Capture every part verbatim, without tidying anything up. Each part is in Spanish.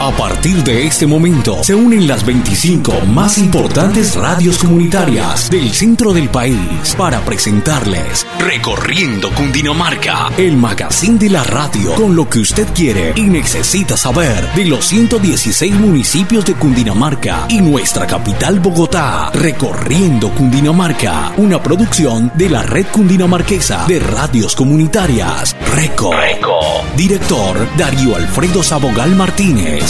A partir de este momento se unen las veinticinco más importantes radios comunitarias del centro del país para presentarles Recorriendo Cundinamarca, el magazine de la radio con lo que usted quiere y necesita saber de los ciento dieciséis municipios de Cundinamarca y nuestra capital Bogotá. Recorriendo Cundinamarca, una producción de la Red Cundinamarquesa de Radios Comunitarias, RECO. RECO. Director Darío Alfredo Sabogal Martínez.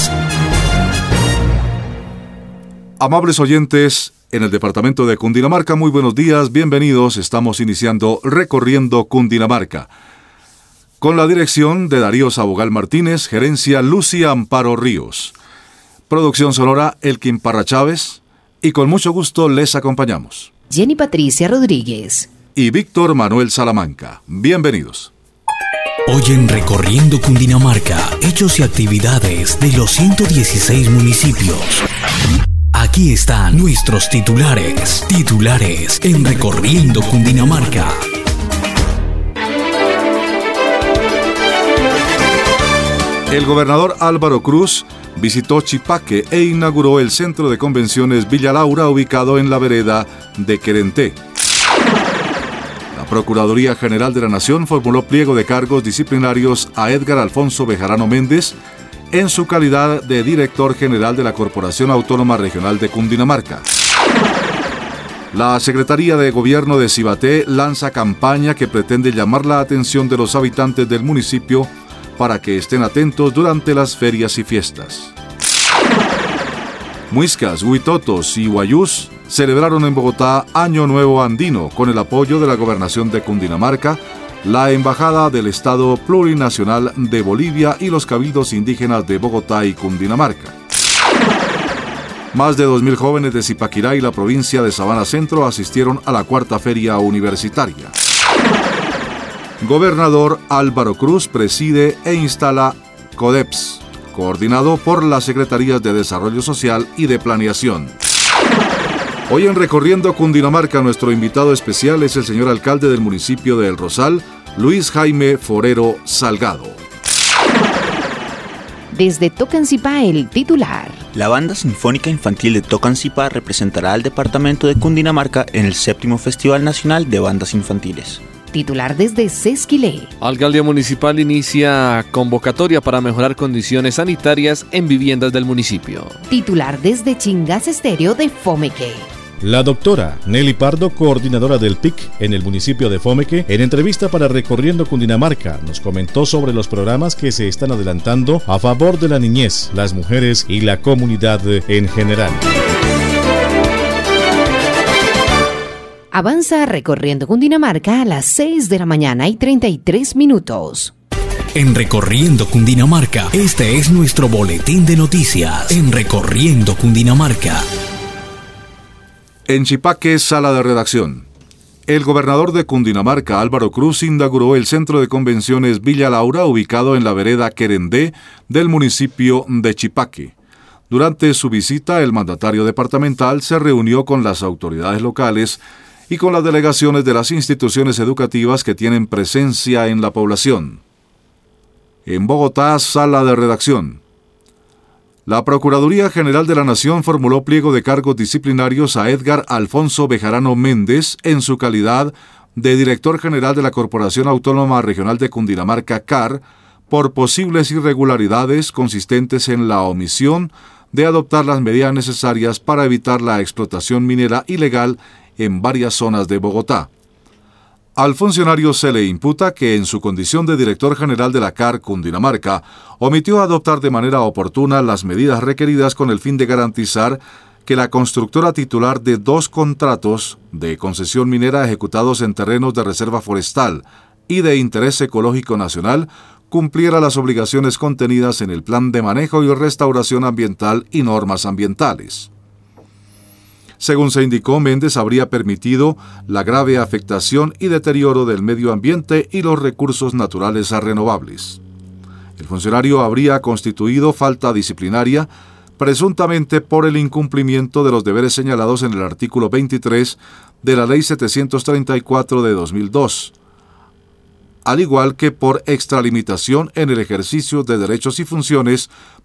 Amables oyentes, en el departamento de Cundinamarca, muy buenos días, bienvenidos. Estamos iniciando Recorriendo Cundinamarca. Con la dirección de Darío Sabogal Martínez, gerencia Lucia Amparo Ríos. Producción sonora Elkin Parra Chávez. Y con mucho gusto les acompañamos Jenny Patricia Rodríguez y Víctor Manuel Salamanca. Bienvenidos. Hoy en Recorriendo Cundinamarca, hechos y actividades de los ciento dieciséis municipios. Aquí están nuestros titulares. Titulares en Recorriendo Cundinamarca. El gobernador Álvaro Cruz visitó Chipaque e inauguró el Centro de Convenciones Villa Laura, ubicado en la vereda de Querenté. La Procuraduría General de la Nación formuló pliego de cargos disciplinarios a Edgar Alfonso Bejarano Méndez en su calidad de director general de la Corporación Autónoma Regional de Cundinamarca. La Secretaría de Gobierno de Cibaté lanza campaña que pretende llamar la atención de los habitantes del municipio para que estén atentos durante las ferias y fiestas. Muiscas, Huitotos y Guayús celebraron en Bogotá Año Nuevo Andino con el apoyo de la Gobernación de Cundinamarca, la Embajada del Estado Plurinacional de Bolivia y los cabildos indígenas de Bogotá y Cundinamarca. Más de dos mil jóvenes de Zipaquirá y la provincia de Sabana Centro asistieron a la cuarta feria universitaria. Gobernador Álvaro Cruz preside e instala CODEPS, coordinado por las Secretarías de Desarrollo Social y de Planeación. Hoy en Recorriendo Cundinamarca, nuestro invitado especial es el señor alcalde del municipio de El Rosal, Luis Jaime Forero Salgado. Desde Tocancipá, el titular. La Banda Sinfónica Infantil de Tocancipá representará al departamento de Cundinamarca en el séptimo Festival Nacional de Bandas Infantiles. Titular desde Sesquilé. Alcaldía Municipal inicia convocatoria para mejorar condiciones sanitarias en viviendas del municipio. Titular desde Chingas Estéreo de Fomeque. La doctora Nelly Pardo, coordinadora del P I C en el municipio de Fomeque, en entrevista para Recorriendo Cundinamarca, nos comentó sobre los programas que se están adelantando a favor de la niñez, las mujeres y la comunidad en general. Avanza Recorriendo Cundinamarca a las seis de la mañana y treinta y tres minutos. En Recorriendo Cundinamarca, este es nuestro boletín de noticias. En Recorriendo Cundinamarca. En Chipaque, sala de redacción. El gobernador de Cundinamarca, Álvaro Cruz, inauguró el Centro de Convenciones Villa Laura, ubicado en la vereda Querendé del municipio de Chipaque. Durante su visita, el mandatario departamental se reunió con las autoridades locales y con las delegaciones de las instituciones educativas que tienen presencia en la población. En Bogotá, sala de redacción. La Procuraduría General de la Nación formuló pliego de cargos disciplinarios a Edgar Alfonso Bejarano Méndez en su calidad de director general de la Corporación Autónoma Regional de Cundinamarca, C A R, por posibles irregularidades consistentes en la omisión de adoptar las medidas necesarias para evitar la explotación minera ilegal en varias zonas de Bogotá. Al funcionario se le imputa que en su condición de director general de la C A R Cundinamarca omitió adoptar de manera oportuna las medidas requeridas con el fin de garantizar que la constructora titular de dos contratos de concesión minera ejecutados en terrenos de reserva forestal y de interés ecológico nacional cumpliera las obligaciones contenidas en el Plan de Manejo y Restauración Ambiental y normas ambientales. Según se indicó, Méndez habría permitido la grave afectación y deterioro del medio ambiente y los recursos naturales renovables. El funcionario habría constituido falta disciplinaria, presuntamente por el incumplimiento de los deberes señalados en el artículo veintitrés de la Ley setecientos treinta y cuatro de dos mil dos, al igual que por extralimitación en el ejercicio de derechos y funciones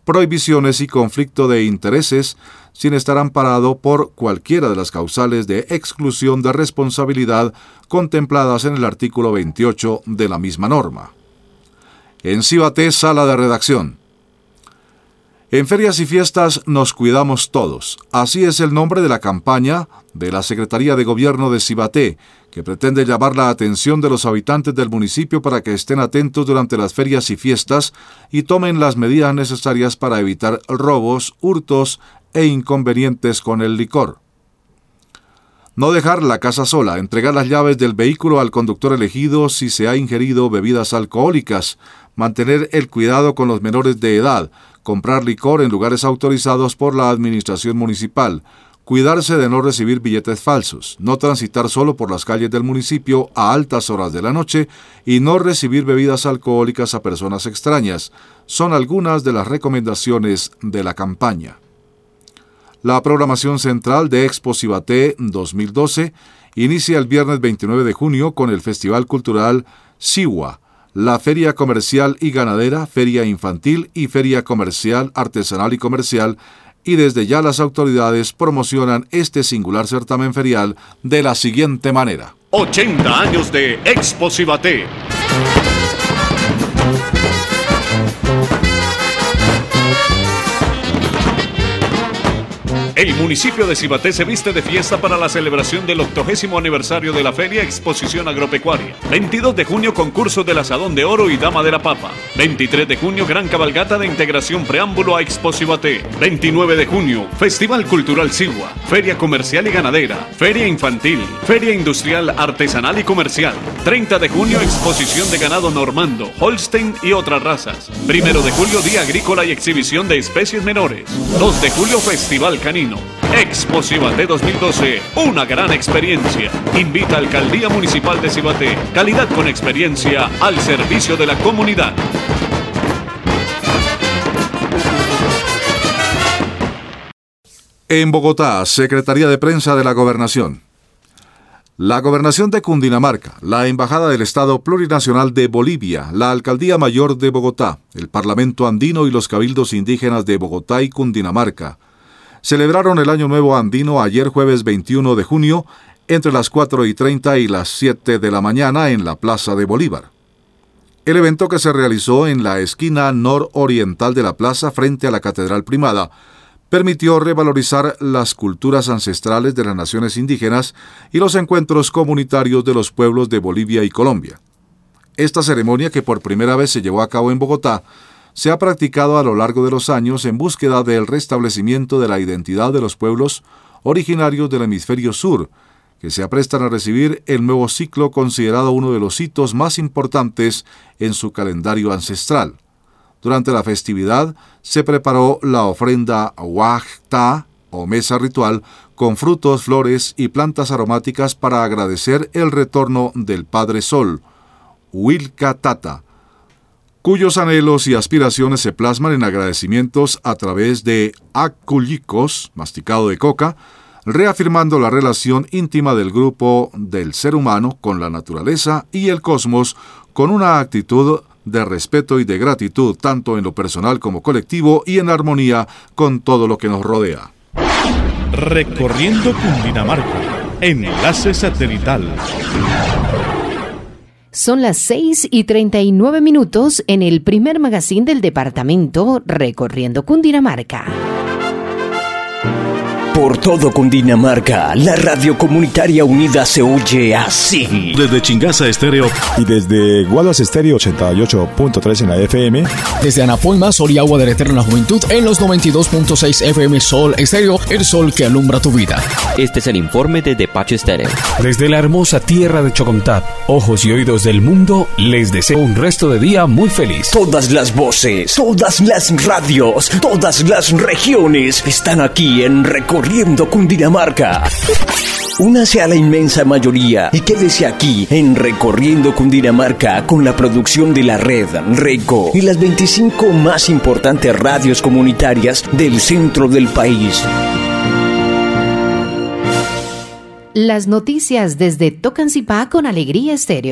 prohibiciones y conflicto de intereses, sin estar amparado por cualquiera de las causales de exclusión de responsabilidad contempladas en el artículo veintiocho de la misma norma. En Cibaté, sala de redacción. En ferias y fiestas nos cuidamos todos. Así es el nombre de la campaña de la Secretaría de Gobierno de Cibaté, que pretende llamar la atención de los habitantes del municipio para que estén atentos durante las ferias y fiestas y tomen las medidas necesarias para evitar robos, hurtos e inconvenientes con el licor. No dejar la casa sola, entregar las llaves del vehículo al conductor elegido si se ha ingerido bebidas alcohólicas, mantener el cuidado con los menores de edad, comprar licor en lugares autorizados por la administración municipal, cuidarse de no recibir billetes falsos, no transitar solo por las calles del municipio a altas horas de la noche y no recibir bebidas alcohólicas a personas extrañas, son algunas de las recomendaciones de la campaña. La programación central de Expo Cibaté dos mil doce inicia el viernes veintinueve de junio con el Festival Cultural Siwa, la Feria Comercial y Ganadera, Feria Infantil y Feria Comercial, Artesanal y Comercial, y desde ya las autoridades promocionan este singular certamen ferial de la siguiente manera. ochenta años de Expo Cibaté. El municipio de Cibaté se viste de fiesta para la celebración del octogésimo aniversario de la Feria Exposición Agropecuaria. veintidós de junio, concurso del Asadón de Oro y Dama de la Papa. veintitrés de junio, gran cabalgata de integración preámbulo a Expo Cibaté. veintinueve de junio, Festival Cultural Sigua, Feria Comercial y Ganadera, Feria Infantil, Feria Industrial, Artesanal y Comercial. treinta de junio, exposición de ganado normando, Holstein y otras razas. primero de julio, Día Agrícola y exhibición de especies menores. dos de julio, Festival Canino. Expo Cibaté dos mil doce, una gran experiencia. Invita Alcaldía Municipal de Cibaté. Calidad con experiencia al servicio de la comunidad. En Bogotá, Secretaría de Prensa de la Gobernación. La Gobernación de Cundinamarca, la Embajada del Estado Plurinacional de Bolivia, la Alcaldía Mayor de Bogotá, el Parlamento Andino y los Cabildos Indígenas de Bogotá y Cundinamarca celebraron el Año Nuevo Andino ayer jueves veintiuno de junio entre las cuatro y treinta y las siete de la mañana en la Plaza de Bolívar. El evento, que se realizó en la esquina nororiental de la plaza frente a la Catedral Primada, permitió revalorizar las culturas ancestrales de las naciones indígenas y los encuentros comunitarios de los pueblos de Bolivia y Colombia. Esta ceremonia, que por primera vez se llevó a cabo en Bogotá, se ha practicado a lo largo de los años en búsqueda del restablecimiento de la identidad de los pueblos originarios del hemisferio sur, que se aprestan a recibir el nuevo ciclo considerado uno de los hitos más importantes en su calendario ancestral. Durante la festividad se preparó la ofrenda Huajta, o mesa ritual, con frutos, flores y plantas aromáticas para agradecer el retorno del Padre Sol, Huilca Tata, cuyos anhelos y aspiraciones se plasman en agradecimientos a través de aculicos, masticado de coca, reafirmando la relación íntima del grupo del ser humano con la naturaleza y el cosmos, con una actitud de respeto y de gratitud tanto en lo personal como colectivo y en armonía con todo lo que nos rodea. Recorriendo Cundinamarca, enlace satelital. Son las seis y treinta y nueve minutos en el primer magazine del departamento Recorriendo Cundinamarca. Por todo Cundinamarca, la radio comunitaria unida se oye así. Desde Chingaza Estéreo y desde Guaduas Estéreo ochenta y ocho punto tres en la F M. Desde Anapoima, Sol y Agua de la Eterna Juventud en los noventa y dos punto seis F M Sol Estéreo, el sol que alumbra tu vida. Este es el informe de Depache Estéreo. Desde la hermosa tierra de Chocontá, ojos y oídos del mundo, les deseo un resto de día muy feliz. Todas las voces, todas las radios, todas las regiones están aquí en Recorriendo Cundinamarca. Únase a la inmensa mayoría y quédese aquí en Recorriendo Cundinamarca con la producción de la red RECO y las veinticinco más importantes radios comunitarias del centro del país. Las noticias desde Tocancipá con Alegría Estéreo.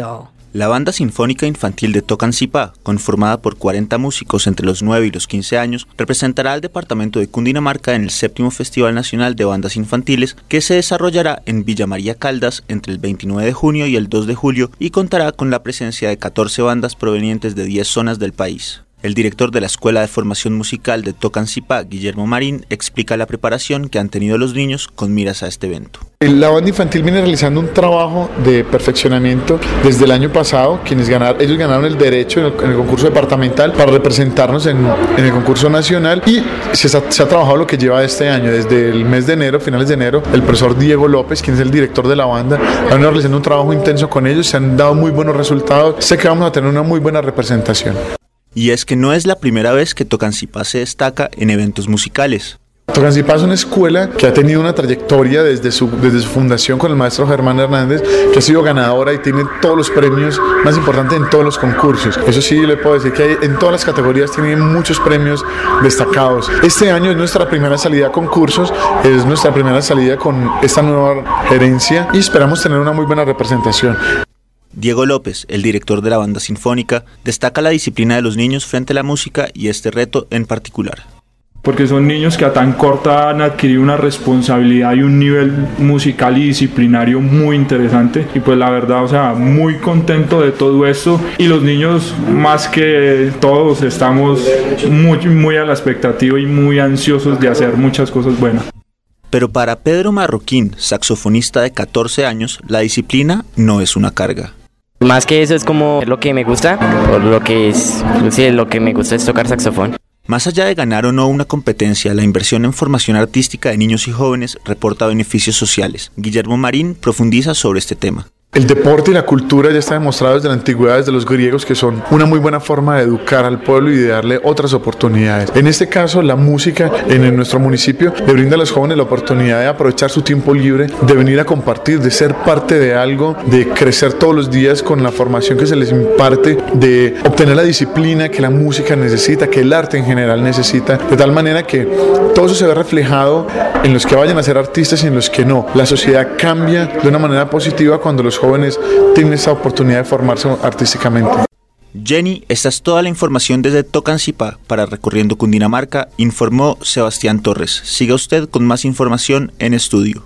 La Banda Sinfónica Infantil de Tocancipá, conformada por cuarenta músicos entre los nueve y los quince años, representará al departamento de Cundinamarca en el séptimo Festival Nacional de Bandas Infantiles, que se desarrollará en Villa María Caldas entre el veintinueve de junio y el dos de julio y contará con la presencia de catorce bandas provenientes de diez zonas del país. El director de la Escuela de Formación Musical de Tocancipá, Guillermo Marín, explica la preparación que han tenido los niños con miras a este evento. La banda infantil viene realizando un trabajo de perfeccionamiento desde el año pasado. Quienes ganaron, ellos ganaron el derecho en el, en el concurso departamental para representarnos en, en el concurso nacional y se, se ha trabajado lo que lleva este año. Desde el mes de enero, finales de enero, el profesor Diego López, quien es el director de la banda, ha venido realizando un trabajo intenso con ellos, se han dado muy buenos resultados. Sé que vamos a tener una muy buena representación. Y es que no es la primera vez que Tocancipá se destaca en eventos musicales. Tocancipá es una escuela que ha tenido una trayectoria desde su, desde su fundación con el maestro Germán Hernández, que ha sido ganadora y tiene todos los premios más importantes en todos los concursos. Eso sí, le puedo decir que hay, en todas las categorías tiene muchos premios destacados. Este año es nuestra primera salida a concursos, es nuestra primera salida con esta nueva gerencia y esperamos tener una muy buena representación. Diego López, el director de la Banda Sinfónica, destaca la disciplina de los niños frente a la música y este reto en particular. Porque son niños que a tan corta han adquirido una responsabilidad y un nivel musical y disciplinario muy interesante y pues la verdad, o sea, muy contento de todo esto y los niños más que todos estamos muy, muy a la expectativa y muy ansiosos de hacer muchas cosas buenas. Pero para Pedro Marroquín, saxofonista de catorce años, la disciplina no es una carga. Más que eso es como lo que me gusta, o lo que es, sí, lo que me gusta es tocar saxofón. Más allá de ganar o no una competencia, la inversión en formación artística de niños y jóvenes reporta beneficios sociales. Guillermo Marín profundiza sobre este tema. El deporte y la cultura ya está demostrado desde la antigüedad, desde los griegos, que son una muy buena forma de educar al pueblo y de darle otras oportunidades. En este caso, la música en nuestro municipio le brinda a los jóvenes la oportunidad de aprovechar su tiempo libre, de venir a compartir, de ser parte de algo, de crecer todos los días con la formación que se les imparte, de obtener la disciplina que la música necesita, que el arte en general necesita, de tal manera que todo eso se ve reflejado en los que vayan a ser artistas y en los que no. La sociedad cambia de una manera positiva cuando los jóvenes tienen esa oportunidad de formarse artísticamente. Jenny, esta es toda la información desde Tocancipá. Para Recorriendo Cundinamarca, informó Sebastián Torres. Siga usted con más información en estudio.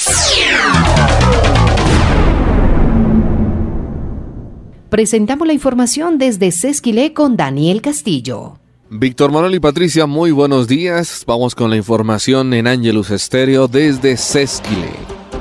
Presentamos la información desde Sesquilé con Daniel Castillo. Víctor Manuel y Patricia, muy buenos días. Vamos con la información en Ángelus Estéreo desde Sesquilé.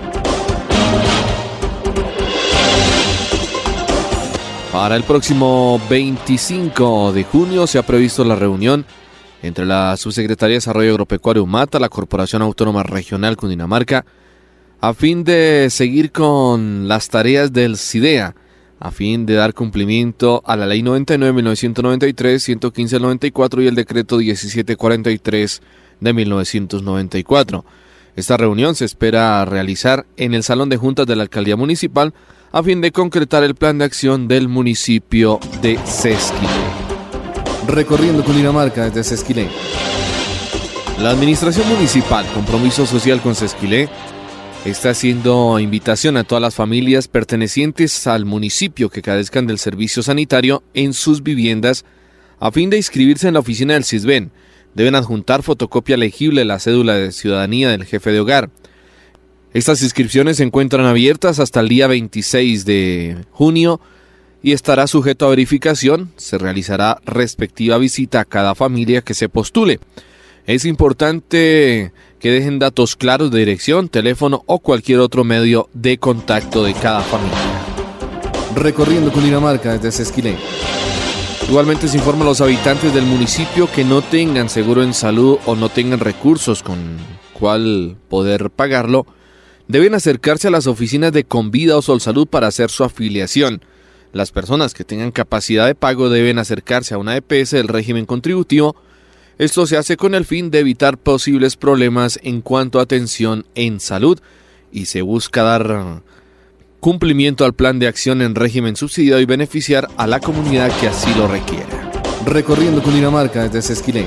Para el próximo veinticinco de junio se ha previsto la reunión entre la Subsecretaría de Desarrollo Agropecuario UMATA, la Corporación Autónoma Regional Cundinamarca, a fin de seguir con las tareas del CIDEA, a fin de dar cumplimiento a la Ley noventa y nueve de mil novecientos noventa y tres, ciento quince del noventa y cuatro y el Decreto diecisiete cuarenta y tres de mil novecientos noventa y cuatro. Esta reunión se espera realizar en el Salón de Juntas de la Alcaldía Municipal a fin de concretar el plan de acción del municipio de Sesquilé. Recorriendo Cundinamarca desde Sesquilé. La Administración Municipal, Compromiso Social con Sesquilé, está haciendo invitación a todas las familias pertenecientes al municipio que carezcan del servicio sanitario en sus viviendas a fin de inscribirse en la oficina del CISBEN. Deben adjuntar fotocopia legible de la cédula de ciudadanía del jefe de hogar. Estas inscripciones se encuentran abiertas hasta el día veintiséis de junio y estará sujeto a verificación. Se realizará respectiva visita a cada familia que se postule. Es importante que dejen datos claros de dirección, teléfono o cualquier otro medio de contacto de cada familia. Recorriendo Cundinamarca desde Sesquilé. Igualmente se informa a los habitantes del municipio que no tengan seguro en salud o no tengan recursos con cuál poder pagarlo, deben acercarse a las oficinas de Convida o Solsalud para hacer su afiliación. Las personas que tengan capacidad de pago deben acercarse a una E P S del régimen contributivo. Esto se hace con el fin de evitar posibles problemas en cuanto a atención en salud y se busca dar cumplimiento al plan de acción en régimen subsidiado y beneficiar a la comunidad que así lo requiera. Recorriendo Cundinamarca desde Sesquilé.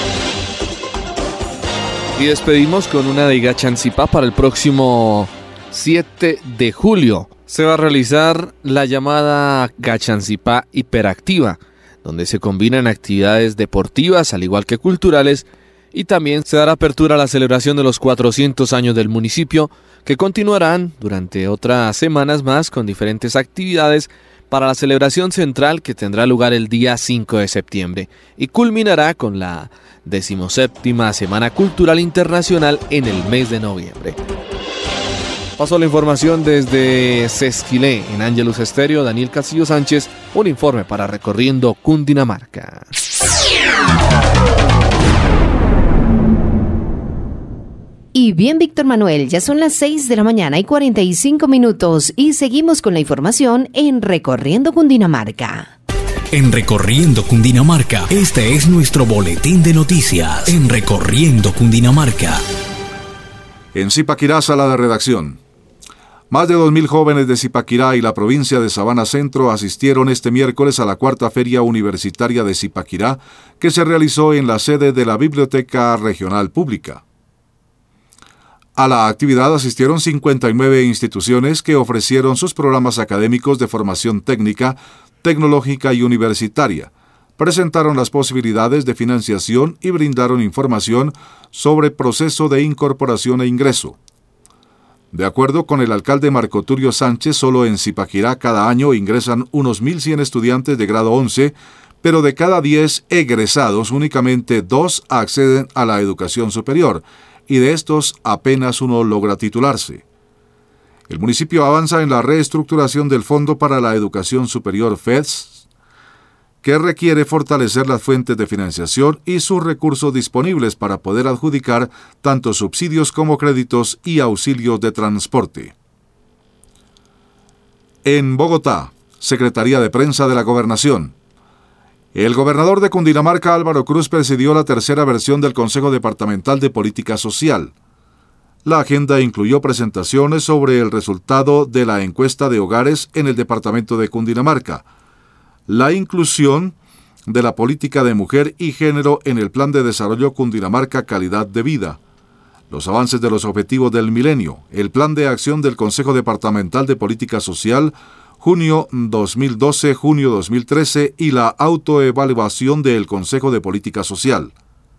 Y despedimos con una de Gachancipá para el próximo siete de julio. se va a realizar la llamada Gachancipá Hiperactiva, donde se combinan actividades deportivas al igual que culturales, y también se dará apertura a la celebración de los cuatrocientos años del municipio, que continuarán durante otras semanas más con diferentes actividades para la celebración central que tendrá lugar el día cinco de septiembre y culminará con la decimoséptima Semana Cultural Internacional en el mes de noviembre. Pasó la información desde Sesquilé, en Ángelus Estéreo, Daniel Castillo Sánchez, un informe para Recorriendo Cundinamarca. Y bien, Víctor Manuel, ya son las seis de la mañana y cuarenta y cinco minutos y seguimos con la información en Recorriendo Cundinamarca. En Recorriendo Cundinamarca, este es nuestro boletín de noticias en Recorriendo Cundinamarca. En Zipaquirá, sala de redacción. Más de dos mil jóvenes de Zipaquirá y la provincia de Sabana Centro asistieron este miércoles a la cuarta Feria Universitaria de Zipaquirá, que se realizó en la sede de la Biblioteca Regional Pública. A la actividad asistieron cincuenta y nueve instituciones que ofrecieron sus programas académicos de formación técnica, tecnológica y universitaria, presentaron las posibilidades de financiación y brindaron información sobre proceso de incorporación e ingreso. De acuerdo con el alcalde Marco Tulio Sánchez, solo en Zipaquirá cada año ingresan unos mil cien estudiantes de grado once, pero de cada diez egresados únicamente dos acceden a la educación superior, y de estos apenas uno logra titularse. El municipio avanza en la reestructuración del Fondo para la Educación Superior F E D S, que requiere fortalecer las fuentes de financiación y sus recursos disponibles para poder adjudicar tanto subsidios como créditos y auxilios de transporte. En Bogotá, Secretaría de Prensa de la Gobernación. El gobernador de Cundinamarca, Álvaro Cruz, presidió la tercera versión del Consejo Departamental de Política Social. La agenda incluyó presentaciones sobre el resultado de la encuesta de hogares en el departamento de Cundinamarca, la inclusión de la política de mujer y género en el Plan de Desarrollo Cundinamarca Calidad de Vida, los avances de los objetivos del milenio, el Plan de Acción del Consejo Departamental de Política Social, junio dos mil doce, junio dos mil trece y la autoevaluación del Consejo de Política Social.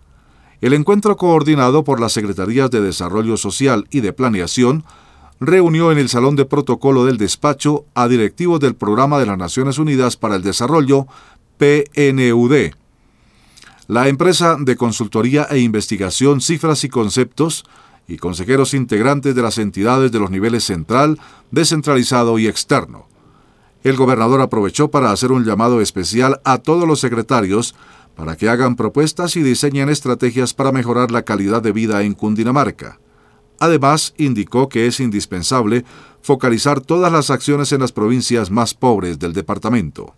El encuentro coordinado por las Secretarías de Desarrollo Social y de Planeación reunió en el Salón de Protocolo del Despacho a directivos del Programa de las Naciones Unidas para el Desarrollo, P N U D, la empresa de consultoría e investigación Cifras y Conceptos, y consejeros integrantes de las entidades de los niveles central, descentralizado y externo. El gobernador aprovechó para hacer un llamado especial a todos los secretarios para que hagan propuestas y diseñen estrategias para mejorar la calidad de vida en Cundinamarca. Además, indicó que es indispensable focalizar todas las acciones en las provincias más pobres del departamento.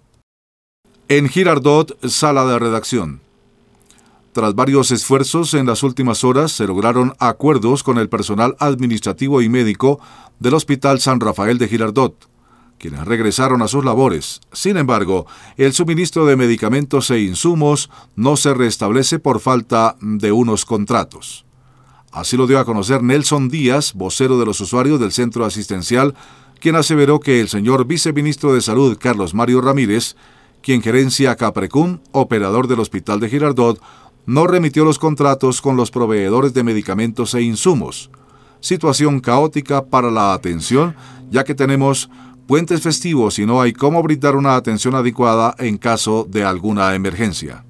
En Girardot, sala de redacción. Tras varios esfuerzos en las últimas horas, se lograron acuerdos con el personal administrativo y médico del Hospital San Rafael de Girardot, quienes regresaron a sus labores. Sin embargo, el suministro de medicamentos e insumos no se restablece por falta de unos contratos. Así lo dio a conocer Nelson Díaz, vocero de los usuarios del centro asistencial, quien aseveró que el señor viceministro de Salud, Carlos Mario Ramírez, quien gerencia Caprecum, operador del Hospital de Girardot, no remitió los contratos con los proveedores de medicamentos e insumos. Situación caótica para la atención, ya que tenemos puentes festivos y no hay cómo brindar una atención adecuada en caso de alguna emergencia.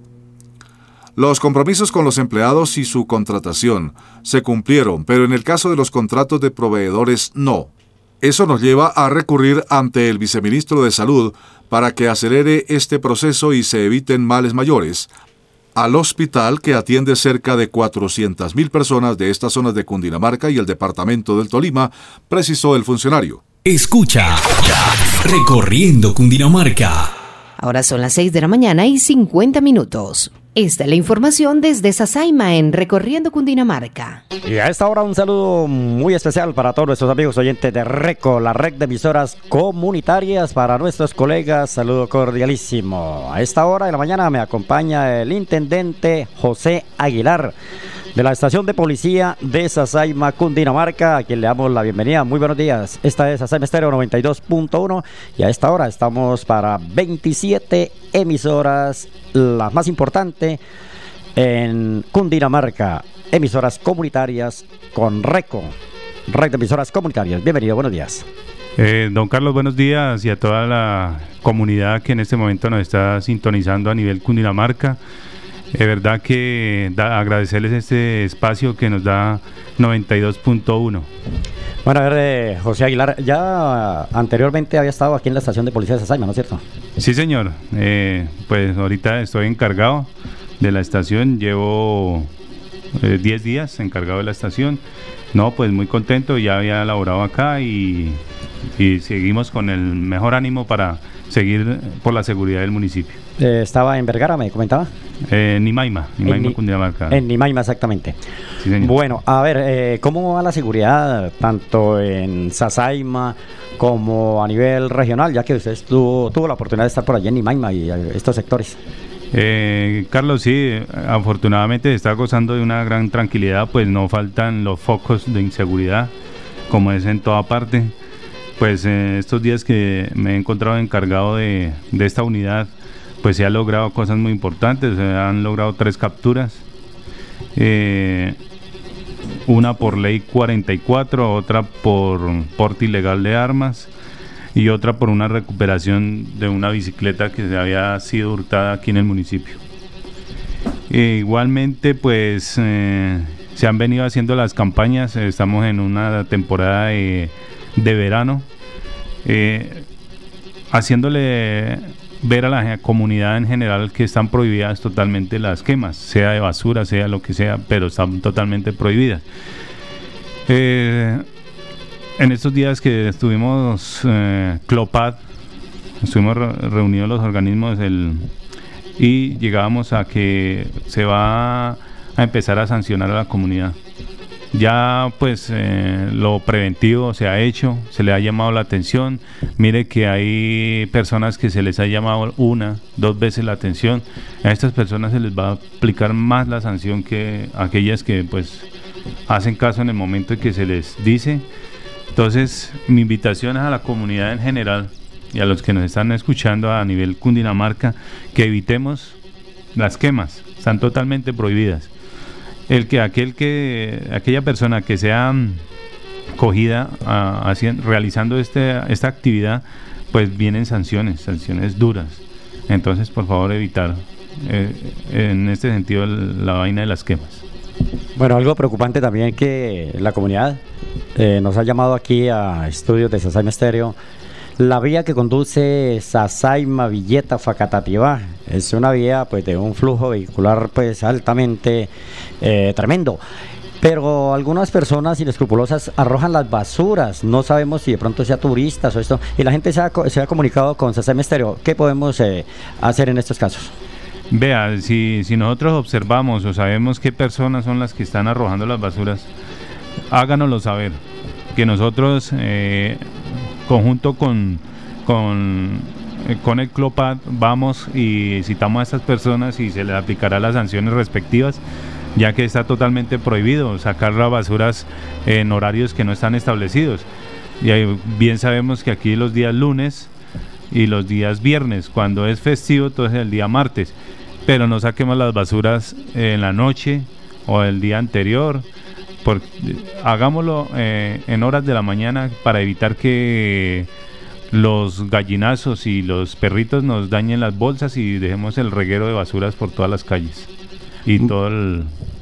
Los compromisos con los empleados y su contratación se cumplieron, pero en el caso de los contratos de proveedores no. Eso nos lleva a recurrir ante el viceministro de Salud para que acelere este proceso y se eviten males mayores al hospital que atiende cerca de cuatrocientas mil personas de estas zonas de Cundinamarca y el departamento del Tolima, precisó el funcionario. Escucha, Recorriendo Cundinamarca. Ahora son las seis de la mañana y cincuenta minutos. Esta es la información desde Sasaima en Recorriendo Cundinamarca. Y a esta hora un saludo muy especial para todos nuestros amigos oyentes de RECO, la red de emisoras comunitarias, para nuestros colegas, saludo cordialísimo. A esta hora de la mañana me acompaña el intendente José Aguilar, de la estación de policía de Sasaima, Cundinamarca, a quien le damos la bienvenida. Muy buenos días. Esta es Sasaima Estéreo noventa y dos punto uno y a esta hora estamos para veintisiete emisoras, las más importantes en Cundinamarca, emisoras comunitarias con RECO, Red de Emisoras Comunitarias. Bienvenido, buenos días. Eh, don Carlos, buenos días, y a toda la comunidad que en este momento nos está sintonizando a nivel Cundinamarca. Es verdad que da, agradecerles este espacio que nos da noventa y dos punto uno. Bueno, a ver, eh, José Aguilar, ya anteriormente había estado aquí en la estación de policía de Sasaima, ¿no es cierto? Sí, señor. Eh, pues ahorita estoy encargado de la estación, llevo diez eh, días encargado de la estación. No, pues muy contento, ya había laborado acá y, y seguimos con el mejor ánimo para seguir por la seguridad del municipio. Eh, estaba en Vergara, me comentaba. Eh, Nimaima, Nimaima, Cundinamarca. En Nimaima, exactamente. Sí, señor. Bueno, a ver, eh, ¿cómo va la seguridad tanto en Sasaima como a nivel regional, ya que usted tuvo, tuvo la oportunidad de estar por allí en Nimaima y eh, estos sectores? Eh, Carlos, sí, afortunadamente está gozando de una gran tranquilidad, pues no faltan los focos de inseguridad, como es en toda parte. Pues eh, estos días que me he encontrado encargado de, de esta unidad, pues se han logrado cosas muy importantes. Se han logrado tres capturas, eh, una por ley cuarenta y cuatro, otra por porte ilegal de armas y otra por una recuperación de una bicicleta que había sido hurtada aquí en el municipio. E igualmente, pues eh, se han venido haciendo las campañas. Estamos en una temporada de, de verano, eh, haciéndole ver a la comunidad en general que están prohibidas totalmente las quemas, sea de basura, sea lo que sea, pero están totalmente prohibidas. Eh, en estos días que estuvimos eh, CLOPAD, estuvimos re reunidos los organismos el, y llegábamos a que se va a empezar a sancionar a la comunidad. Ya pues eh, lo preventivo se ha hecho, se le ha llamado la atención. Mire que hay personas que se les ha llamado una, dos veces la atención. A estas personas se les va a aplicar más la sanción que a aquellas que pues hacen caso en el momento en que se les dice. Entonces mi invitación es a la comunidad en general y a los que nos están escuchando a nivel Cundinamarca, que evitemos las quemas, están totalmente prohibidas. El que aquel que aquella persona que sea cogida uh, haciendo, realizando este, esta actividad, pues vienen sanciones, sanciones duras. Entonces, por favor, evitar eh, en este sentido el, la vaina de las quemas. Bueno, algo preocupante también que la comunidad eh, nos ha llamado aquí a estudios de Sasaima Estéreo. La vía que conduce Sasaima, Villeta, Facatativá es una vía pues de un flujo vehicular pues altamente eh, tremendo, pero algunas personas inescrupulosas arrojan las basuras. No sabemos si de pronto sea turistas o esto, y la gente se ha, se ha comunicado con Sasaima Estéreo. ¿Qué podemos eh, hacer en estos casos? Vea, si, si nosotros observamos o sabemos qué personas son las que están arrojando las basuras, háganoslo saber, que nosotros eh, conjunto con, con, eh, con el CLOPAD vamos y citamos a estas personas y se les aplicará las sanciones respectivas, ya que está totalmente prohibido sacar las basuras en horarios que no están establecidos. Y ahí bien sabemos que aquí los días lunes y los días viernes, cuando es festivo, entonces el día martes, pero no saquemos las basuras en la noche o el día anterior. Por, hagámoslo eh, en horas de la mañana para evitar que los gallinazos y los perritos nos dañen las bolsas y dejemos el reguero de basuras por todas las calles y todo el,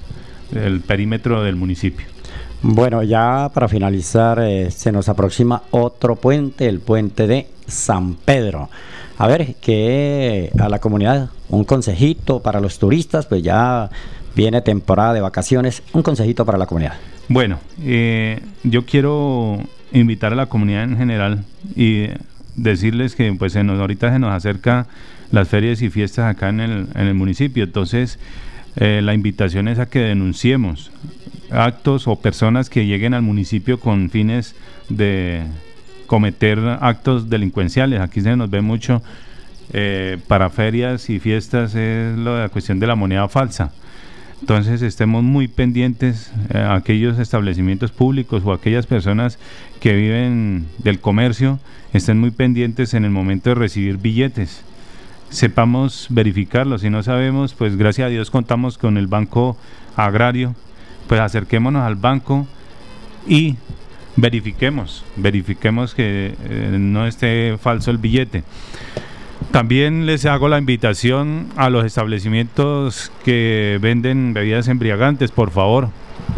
el perímetro del municipio. Bueno, ya para finalizar, eh, se nos aproxima otro puente, el puente de San Pedro. A ver, que a la comunidad, un consejito para los turistas, pues ya viene temporada de vacaciones, un consejito para la comunidad. Bueno, eh, yo quiero invitar a la comunidad en general y decirles que pues se nos, ahorita se nos acerca las ferias y fiestas acá en el, en el municipio. Entonces eh, la invitación es a que denunciemos actos o personas que lleguen al municipio con fines de cometer actos delincuenciales. Aquí se nos ve mucho eh, para ferias y fiestas, es lo de la cuestión de la moneda falsa. Entonces estemos muy pendientes a eh, aquellos establecimientos públicos o aquellas personas que viven del comercio, estén muy pendientes en el momento de recibir billetes. Sepamos verificarlo, si no sabemos, pues gracias a Dios contamos con el Banco Agrario, pues acerquémonos al banco y verifiquemos, verifiquemos que eh, no esté falso el billete. También les hago la invitación a los establecimientos que venden bebidas embriagantes, por favor,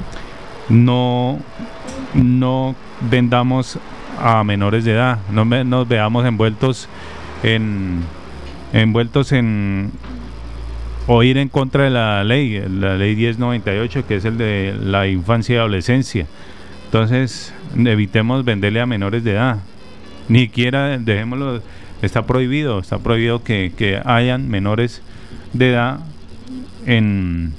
no, no vendamos a menores de edad, no me, nos veamos envueltos en, envueltos en o ir en contra de la ley, la ley diez noventa y ocho, que es el de la infancia y adolescencia. Entonces, evitemos venderle a menores de edad, ni siquiera dejémoslo. Está prohibido, está prohibido que, que hayan menores de edad en,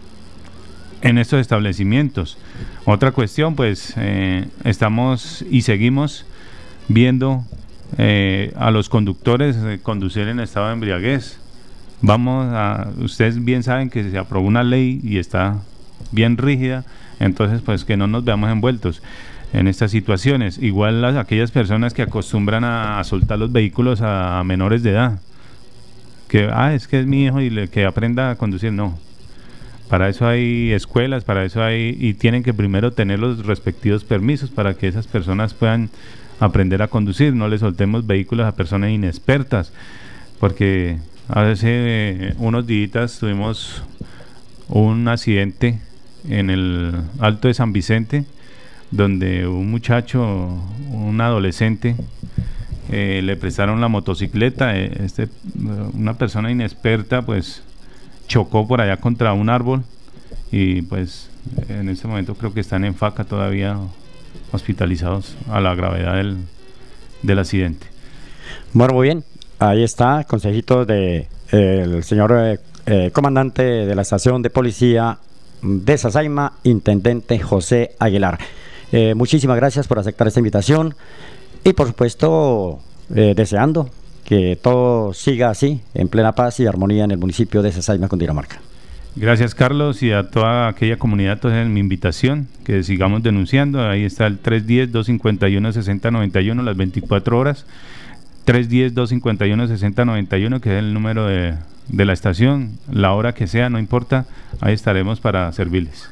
en estos establecimientos. Otra cuestión, pues, eh, estamos y seguimos viendo eh, a los conductores eh, conducir en estado de embriaguez. Vamos a, ustedes bien saben que se aprobó una ley y está bien rígida, entonces pues que no nos veamos envueltos en estas situaciones. Igual las, aquellas personas que acostumbran a, a soltar los vehículos a, a menores de edad, que ah, es que es mi hijo y le, que aprenda a conducir, no. Para eso hay escuelas, para eso hay, y tienen que primero tener los respectivos permisos para que esas personas puedan aprender a conducir. No le soltemos vehículos a personas inexpertas, porque hace eh, unos días tuvimos un accidente en el Alto de San Vicente, donde un muchacho, un adolescente, eh, le prestaron la motocicleta. eh, este, una persona inexperta pues chocó por allá contra un árbol y pues en este momento creo que están en faca todavía, hospitalizados a la gravedad del, del accidente. Bueno, muy bien, ahí está, consejitos de eh, el señor eh, eh, comandante de la estación de policía de Sasaima, intendente José Aguilar. Eh, muchísimas gracias por aceptar esta invitación y por supuesto eh, deseando que todo siga así, en plena paz y armonía en el municipio de Sasaima, Cundinamarca. Gracias, Carlos, y a toda aquella comunidad. Entonces, mi invitación, que sigamos denunciando. Ahí está el tres uno cero, dos cinco uno, seis cero nueve uno, las veinticuatro horas, tres uno cero, dos cinco uno, seis cero nueve uno, que es el número de, de la estación, la hora que sea, no importa, ahí estaremos para servirles.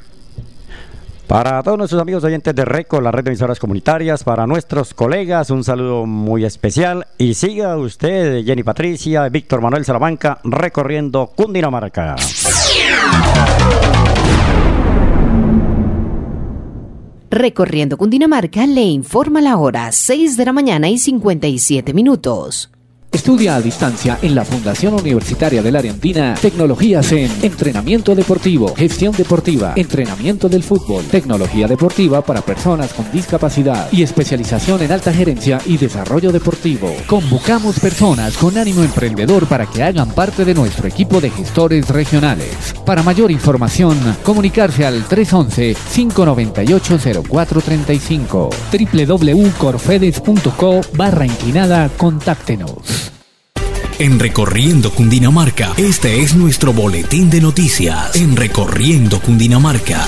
Para todos nuestros amigos oyentes de RECO, la red de emisoras comunitarias, para nuestros colegas, un saludo muy especial. Y siga usted, Jenny Patricia, Víctor Manuel Salamanca, recorriendo Cundinamarca. Recorriendo Cundinamarca le informa la hora, seis de la mañana y cincuenta y siete minutos. Estudia a distancia en la Fundación Universitaria del Área Andina tecnologías en entrenamiento deportivo, gestión deportiva, entrenamiento del fútbol, tecnología deportiva para personas con discapacidad y especialización en alta gerencia y desarrollo deportivo. Convocamos personas con ánimo emprendedor para que hagan parte de nuestro equipo de gestores regionales. Para mayor información, comunicarse al tres once, cinco noventa y ocho, cero cuatro treinta y cinco, doble u doble u doble u punto corfedes punto co barra inclinada, contáctenos. En Recorriendo Cundinamarca, este es nuestro boletín de noticias. En Recorriendo Cundinamarca.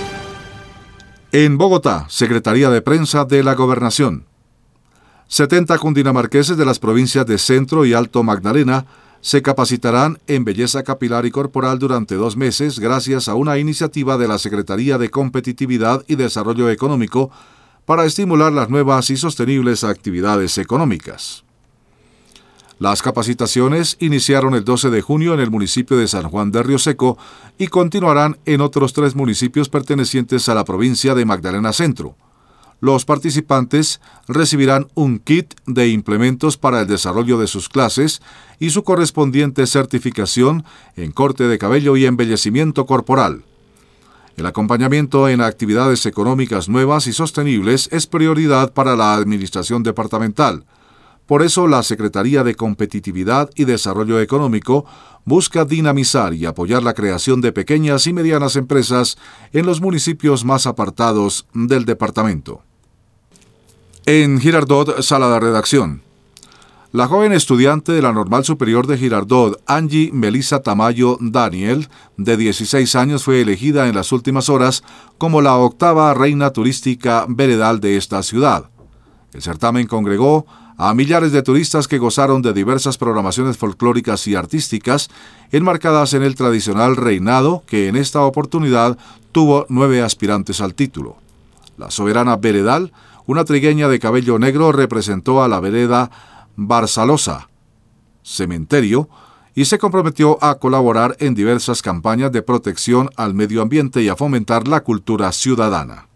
En Bogotá, Secretaría de Prensa de la Gobernación. setenta cundinamarqueses de las provincias de Centro y Alto Magdalena se capacitarán en belleza capilar y corporal durante dos meses gracias a una iniciativa de la Secretaría de Competitividad y Desarrollo Económico para estimular las nuevas y sostenibles actividades económicas. Las capacitaciones iniciaron el doce de junio en el municipio de San Juan de Río Seco y continuarán en otros tres municipios pertenecientes a la provincia de Magdalena Centro. Los participantes recibirán un kit de implementos para el desarrollo de sus clases y su correspondiente certificación en corte de cabello y embellecimiento corporal. El acompañamiento en actividades económicas nuevas y sostenibles es prioridad para la administración departamental. Por eso, la Secretaría de Competitividad y Desarrollo Económico busca dinamizar y apoyar la creación de pequeñas y medianas empresas en los municipios más apartados del departamento. En Girardot, sala de redacción. La joven estudiante de la Normal Superior de Girardot, Angie Melissa Tamayo Daniel, de dieciséis años, fue elegida en las últimas horas como la octava reina turística veredal de esta ciudad. El certamen congregó a millares de turistas que gozaron de diversas programaciones folclóricas y artísticas, enmarcadas en el tradicional reinado, que en esta oportunidad tuvo nueve aspirantes al título. La soberana veredal, una trigueña de cabello negro, representó a la vereda Barzalosa, cementerio, y se comprometió a colaborar en diversas campañas de protección al medio ambiente y a fomentar la cultura ciudadana.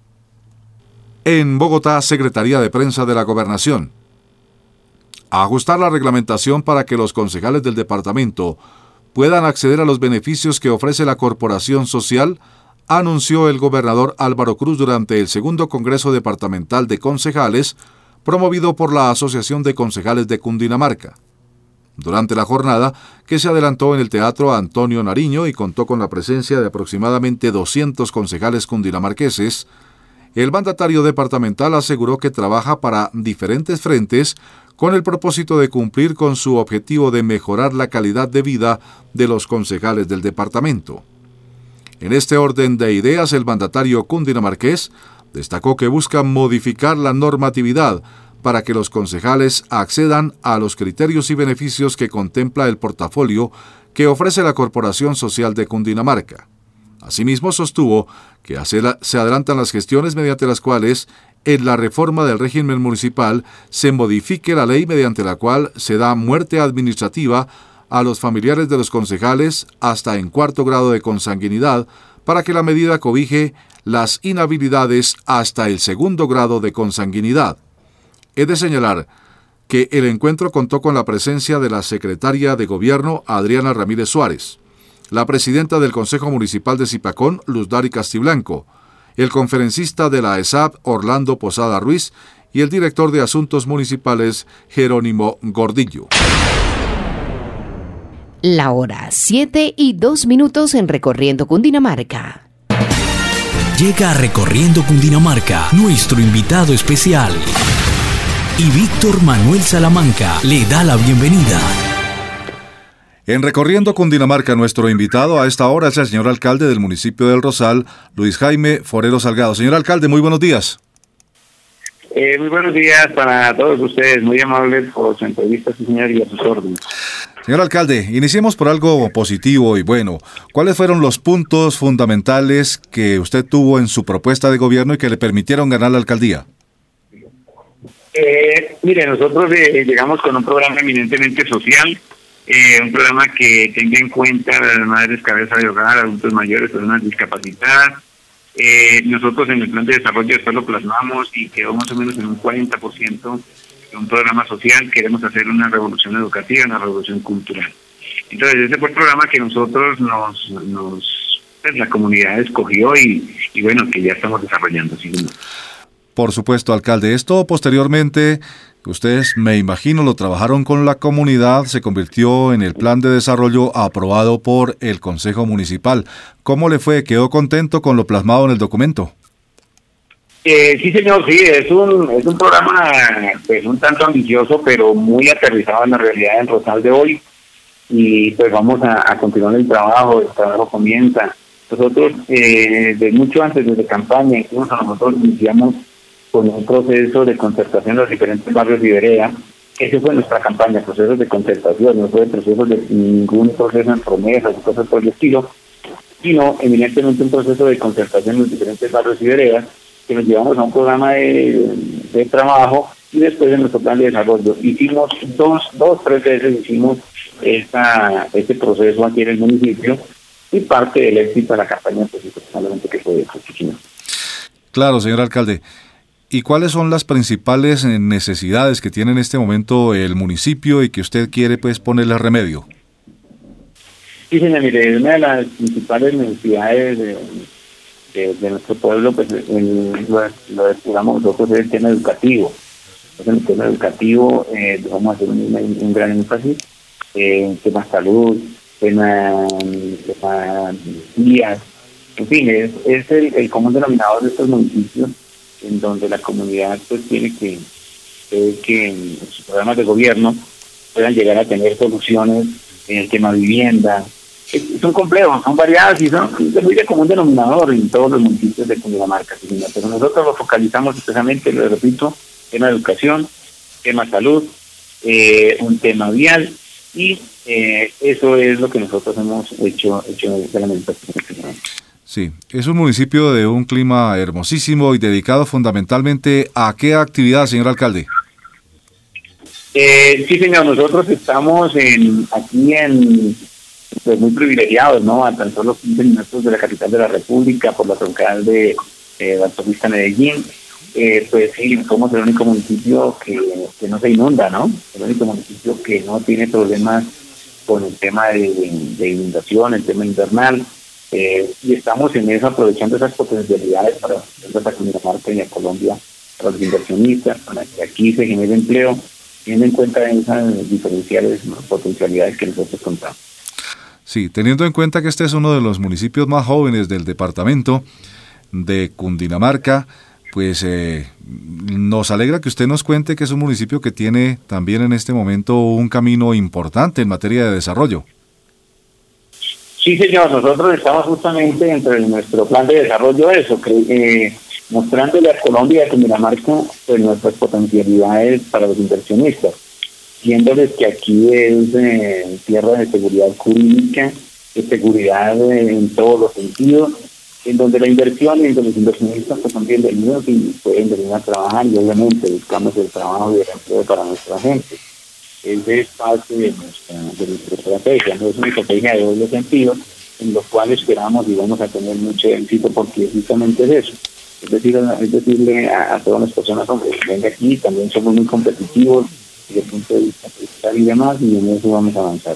En Bogotá, Secretaría de Prensa de la Gobernación. A ajustar la reglamentación para que los concejales del departamento puedan acceder a los beneficios que ofrece la Corporación Social, anunció el gobernador Álvaro Cruz durante el segundo Congreso Departamental de Concejales, promovido por la Asociación de Concejales de Cundinamarca. Durante la jornada, que se adelantó en el Teatro Antonio Nariño y contó con la presencia de aproximadamente doscientos concejales cundinamarqueses, el mandatario departamental aseguró que trabaja para diferentes frentes con el propósito de cumplir con su objetivo de mejorar la calidad de vida de los concejales del departamento. En este orden de ideas, el mandatario cundinamarqués destacó que busca modificar la normatividad para que los concejales accedan a los criterios y beneficios que contempla el portafolio que ofrece la Corporación Social de Cundinamarca. Asimismo, sostuvo que se adelantan las gestiones mediante las cuales, en la reforma del régimen municipal, se modifique la ley mediante la cual se da muerte administrativa a los familiares de los concejales hasta en cuarto grado de consanguinidad, para que la medida cobije las inhabilidades hasta el segundo grado de consanguinidad. He de señalar que el encuentro contó con la presencia de la secretaria de Gobierno, Adriana Ramírez Suárez, la presidenta del Consejo Municipal de Zipacón, Luz Dari Castiblanco, el conferencista de la E S A P, Orlando Posada Ruiz, y el director de Asuntos Municipales, Jerónimo Gordillo. La hora siete y dos minutos en Recorriendo Cundinamarca. Llega a Recorriendo Cundinamarca nuestro invitado especial. Y Víctor Manuel Salamanca le da la bienvenida. En Recorriendo Cundinamarca, nuestro invitado a esta hora es el señor alcalde del municipio del Rosal, Luis Jaime Forero Salgado. Señor alcalde, muy buenos días. Eh, muy buenos días para todos ustedes, muy amables por su entrevista, señor, y a sus órdenes. Señor alcalde, iniciemos por algo positivo y bueno. ¿Cuáles fueron los puntos fundamentales que usted tuvo en su propuesta de gobierno y que le permitieron ganar la alcaldía? Eh, mire, nosotros eh, llegamos con un programa eminentemente social, eh, un programa que tenga en cuenta a las madres cabeza de hogar, adultos mayores, personas discapacitadas. Eh, nosotros en el plan de desarrollo después lo plasmamos y quedó más o menos en un cuarenta por ciento de un programa social. Queremos hacer una revolución educativa, una revolución cultural. Entonces ese fue el programa que nosotros nos, nos pues, la comunidad escogió y, y bueno, que ya estamos desarrollando. ¿Sí? Por supuesto, alcalde. Esto posteriormente, ustedes me imagino lo trabajaron con la comunidad, se convirtió en el plan de desarrollo aprobado por el Consejo Municipal. ¿Cómo le fue? ¿Quedó contento con lo plasmado en el documento? Eh, sí, señor, sí, es un es un programa pues un tanto ambicioso, pero muy aterrizado en la realidad del Rosal de hoy. Y pues vamos a, a continuar el trabajo, el trabajo comienza. Nosotros, eh, de mucho antes, desde campaña, incluso nosotros iniciamos con un proceso de concertación de los diferentes barrios de Iberea. Ese fue nuestra campaña, procesos de concertación, no fue proceso de ningún proceso en promesas o cosas por el estilo, sino eminentemente un proceso de concertación en los diferentes barrios de Iberea, que nos llevamos a un programa de, de trabajo y después de nuestro plan de desarrollo. Hicimos dos, dos, tres veces hicimos esta, este proceso aquí en el municipio y parte del éxito de la campaña, pues, solamente que fue eso. Claro, señor alcalde. ¿Y cuáles son las principales necesidades que tiene en este momento el municipio y que usted quiere pues ponerle remedio? Sí, señor, mire, una de las principales necesidades de, de, de nuestro pueblo, pues el, lo, lo destinamos nosotros es el tema educativo. En el tema educativo eh, vamos a hacer un, un gran énfasis en temas de salud, temas tema guías, en fin, es, es el, el común denominador de estos municipios, en donde la comunidad pues tiene que, eh, que en sus programas de gobierno puedan llegar a tener soluciones en el tema vivienda. Es, son complejos, son variados y son muy de común denominador en todos los municipios de Cundinamarca, ¿sí? Pero nosotros lo focalizamos especialmente, lo repito, tema educación, tema salud, eh, un tema vial, y eh, eso es lo que nosotros hemos hecho, hecho de la meditación. Sí, es un municipio de un clima hermosísimo y dedicado fundamentalmente a ¿qué actividad, señor alcalde? Eh, sí, señor, nosotros estamos en, aquí en, pues muy privilegiados, ¿no? A tan solo quince minutos de la capital de la República, por la troncal de eh, la autopista Medellín. Eh, pues sí, somos el único municipio que, que no se inunda, ¿no? El único municipio que no tiene problemas con el tema de, de inundación, el tema invernal. Eh, y estamos en eso, aprovechando esas potencialidades para la Cundinamarca y a Colombia, para los inversionistas, para que aquí se genere empleo, teniendo en cuenta esas diferenciales, ¿no?, potencialidades que nosotros contamos. Sí, teniendo en cuenta que este es uno de los municipios más jóvenes del departamento de Cundinamarca, pues eh, nos alegra que usted nos cuente que es un municipio que tiene también en este momento un camino importante en materia de desarrollo. Sí, señor, nosotros estamos justamente dentro de nuestro plan de desarrollo eso, que, eh, mostrándole a Colombia y a Cundinamarca pues, nuestras potencialidades para los inversionistas, viéndoles que aquí es eh, tierra de seguridad jurídica, de seguridad eh, en todos los sentidos, en donde la inversión y en donde los inversionistas pues, son bienvenidos y pueden venir a trabajar, y obviamente buscamos el trabajo y el empleo para nuestra gente. Ese es parte de nuestra, de nuestra estrategia, no es una estrategia de doble sentido, en lo cual esperamos y vamos a tener mucho éxito, porque justamente es eso. Es decir, es decirle a, a todas las personas, hombre, venga aquí, también somos muy competitivos desde el punto de vista fiscal y demás, y en eso vamos a avanzar.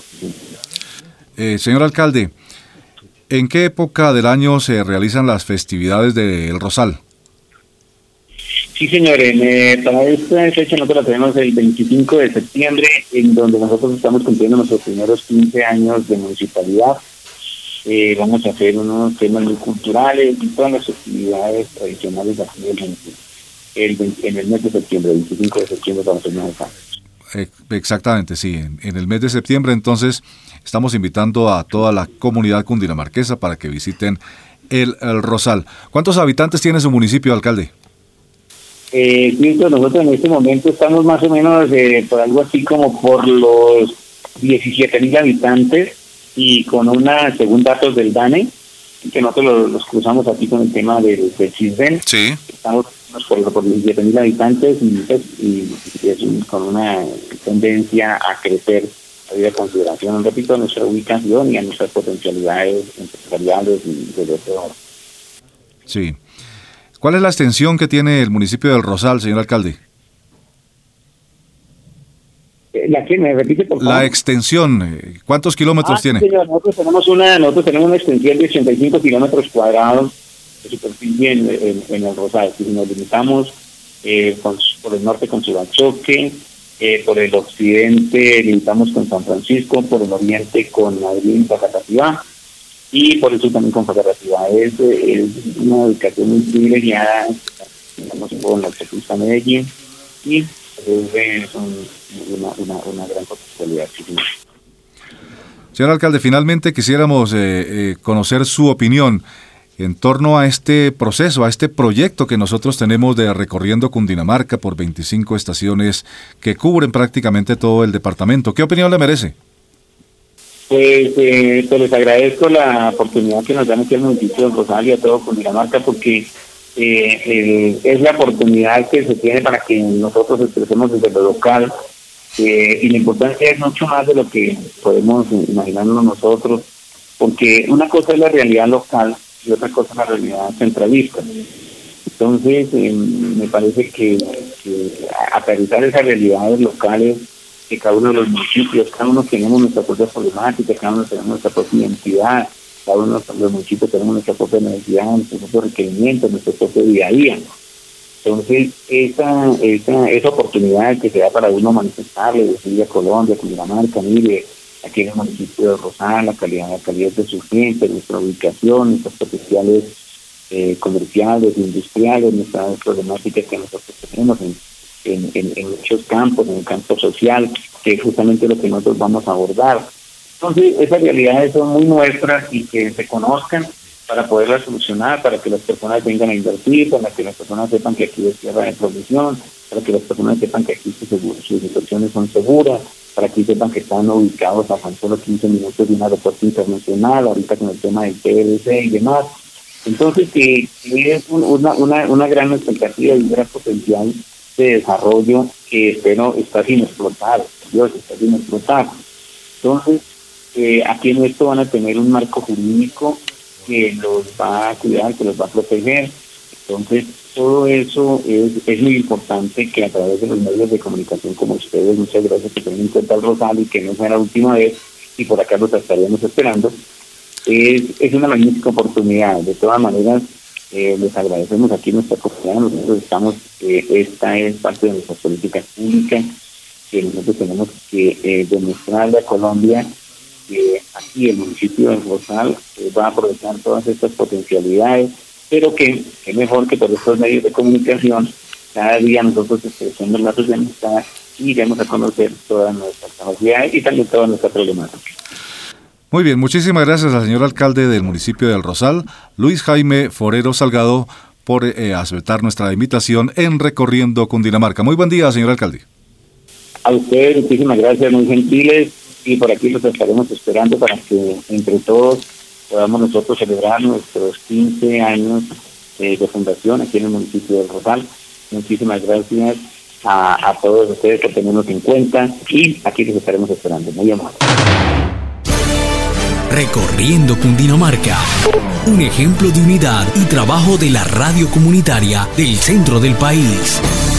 Eh, señor alcalde, ¿en qué época del año se realizan las festividades del Rosal? Sí, señores, eh, para esta fecha nosotros la tenemos el veinticinco de septiembre, en donde nosotros estamos cumpliendo nuestros primeros quince años de municipalidad. Eh, vamos a hacer unos temas muy culturales y todas las actividades tradicionales de aquí del municipio. El, en el mes de septiembre, el veinticinco de septiembre, vamos a hacer unos eh, Exactamente, sí. En, en el mes de septiembre, entonces, estamos invitando a toda la comunidad cundinamarquesa para que visiten el, el Rosal. ¿Cuántos habitantes tiene su municipio, alcalde? Eh, sí, nosotros en este momento estamos más o menos eh, por algo así como por los diecisiete mil habitantes, y con una, según datos del DANE, que nosotros los, los cruzamos aquí con el tema del, del CISBEN, sí. Estamos por, por diecisiete mil habitantes y, y, y es un, con una tendencia a crecer a vida consideración, repito, a nuestra ubicación y a nuestras potencialidades empresariales y de desarrollo. Sí. ¿Cuál es la extensión que tiene el municipio del Rosal, señor alcalde? ¿La que me repite, por favor? La extensión, ¿cuántos kilómetros ah, tiene? Señor, nosotros tenemos una nosotros tenemos una extensión de ochenta y cinco kilómetros cuadrados de superficie en, en, en el Rosal. Si nos limitamos eh, con, por el norte con Subachoque, eh, por el occidente limitamos con San Francisco, por el oriente con Madrid y Facatativá, y por el sur también con Facatativá. Es, es una ubicación muy privilegiada, digamos, por la autopista Medellín, y es un, una, una, una gran potencialidad. Señor alcalde, finalmente quisiéramos eh, eh, conocer su opinión en torno a este proceso, a este proyecto que nosotros tenemos de Recorriendo Cundinamarca por veinticinco estaciones que cubren prácticamente todo el departamento. ¿Qué opinión le merece? Pues, eh, pues les agradezco la oportunidad que nos dan aquí al municipio de Rosal y a todo Cundinamarca, porque Eh, el, es la oportunidad que se tiene para que nosotros expresemos desde lo local, eh, y la importancia es mucho más de lo que podemos imaginarnos nosotros, porque una cosa es la realidad local y otra cosa es la realidad centralista. Entonces eh, me parece que, que aterrizar esas realidades locales, que cada uno de los municipios, cada uno tenemos nuestra propia problemática, cada uno tenemos nuestra propia identidad, cada uno de los municipios tenemos nuestra propia necesidad, nuestros propios requerimientos, nuestro propio día a día. Entonces, esa, esa, esa oportunidad que se da para uno manifestarle, decirle a Colombia, a Cundinamarca, mire, aquí en el municipio de Rosal, la calidad, la calidad de su gente, nuestra ubicación, nuestros potenciales eh, comerciales, industriales, nuestras problemáticas que nosotros tenemos en, en, en, en muchos campos, en el campo social, que es justamente lo que nosotros vamos a abordar. Entonces, esas realidades son muy nuestras y que se conozcan para poderlas solucionar, para que las personas vengan a invertir, para que las personas sepan que aquí es tierra de progresión, para que las personas sepan que aquí sus, sus situaciones son seguras, para que sepan que están ubicados a tan solo quince minutos de un aeropuerto internacional, ahorita con el tema del P V C y demás. Entonces, que, que es un, una, una, una gran expectativa y un gran potencial de desarrollo que espero está sin explotar, Dios está sin explotar. Entonces, eh, aquí en esto van a tener un marco jurídico que los va a cuidar, que los va a proteger. Entonces, todo eso es, es muy importante que a través de los medios de comunicación como ustedes, muchas gracias, que tengan en cuenta el Rosal y que no sea la última vez, y por acá los estaríamos esperando. Es, es una magnífica oportunidad. De todas maneras, eh, les agradecemos aquí nuestra comunidad. Nosotros estamos, eh, esta es parte de nuestra política pública, que nosotros tenemos que eh, demostrarle a Colombia que aquí el municipio de Rosal eh, va a aprovechar todas estas potencialidades, pero que es mejor que por estos medios de comunicación cada día nosotros expresemos lazos de amistad y demos a conocer todas nuestras capacidades y también toda nuestra problemática. Muy bien, muchísimas gracias al señor alcalde del municipio de El Rosal, Luis Jaime Forero Salgado, por eh, aceptar nuestra invitación en Recorriendo Cundinamarca. Muy buen día, señor alcalde. A ustedes muchísimas gracias, muy gentiles, y por aquí los estaremos esperando para que entre todos podamos nosotros celebrar nuestros quince años eh, de fundación aquí en el municipio del Rosal. Muchísimas gracias a, a todos ustedes por tenernos en cuenta y aquí los estaremos esperando. Muy amable. Recorriendo Cundinamarca, un ejemplo de unidad y trabajo de la radio comunitaria del centro del país.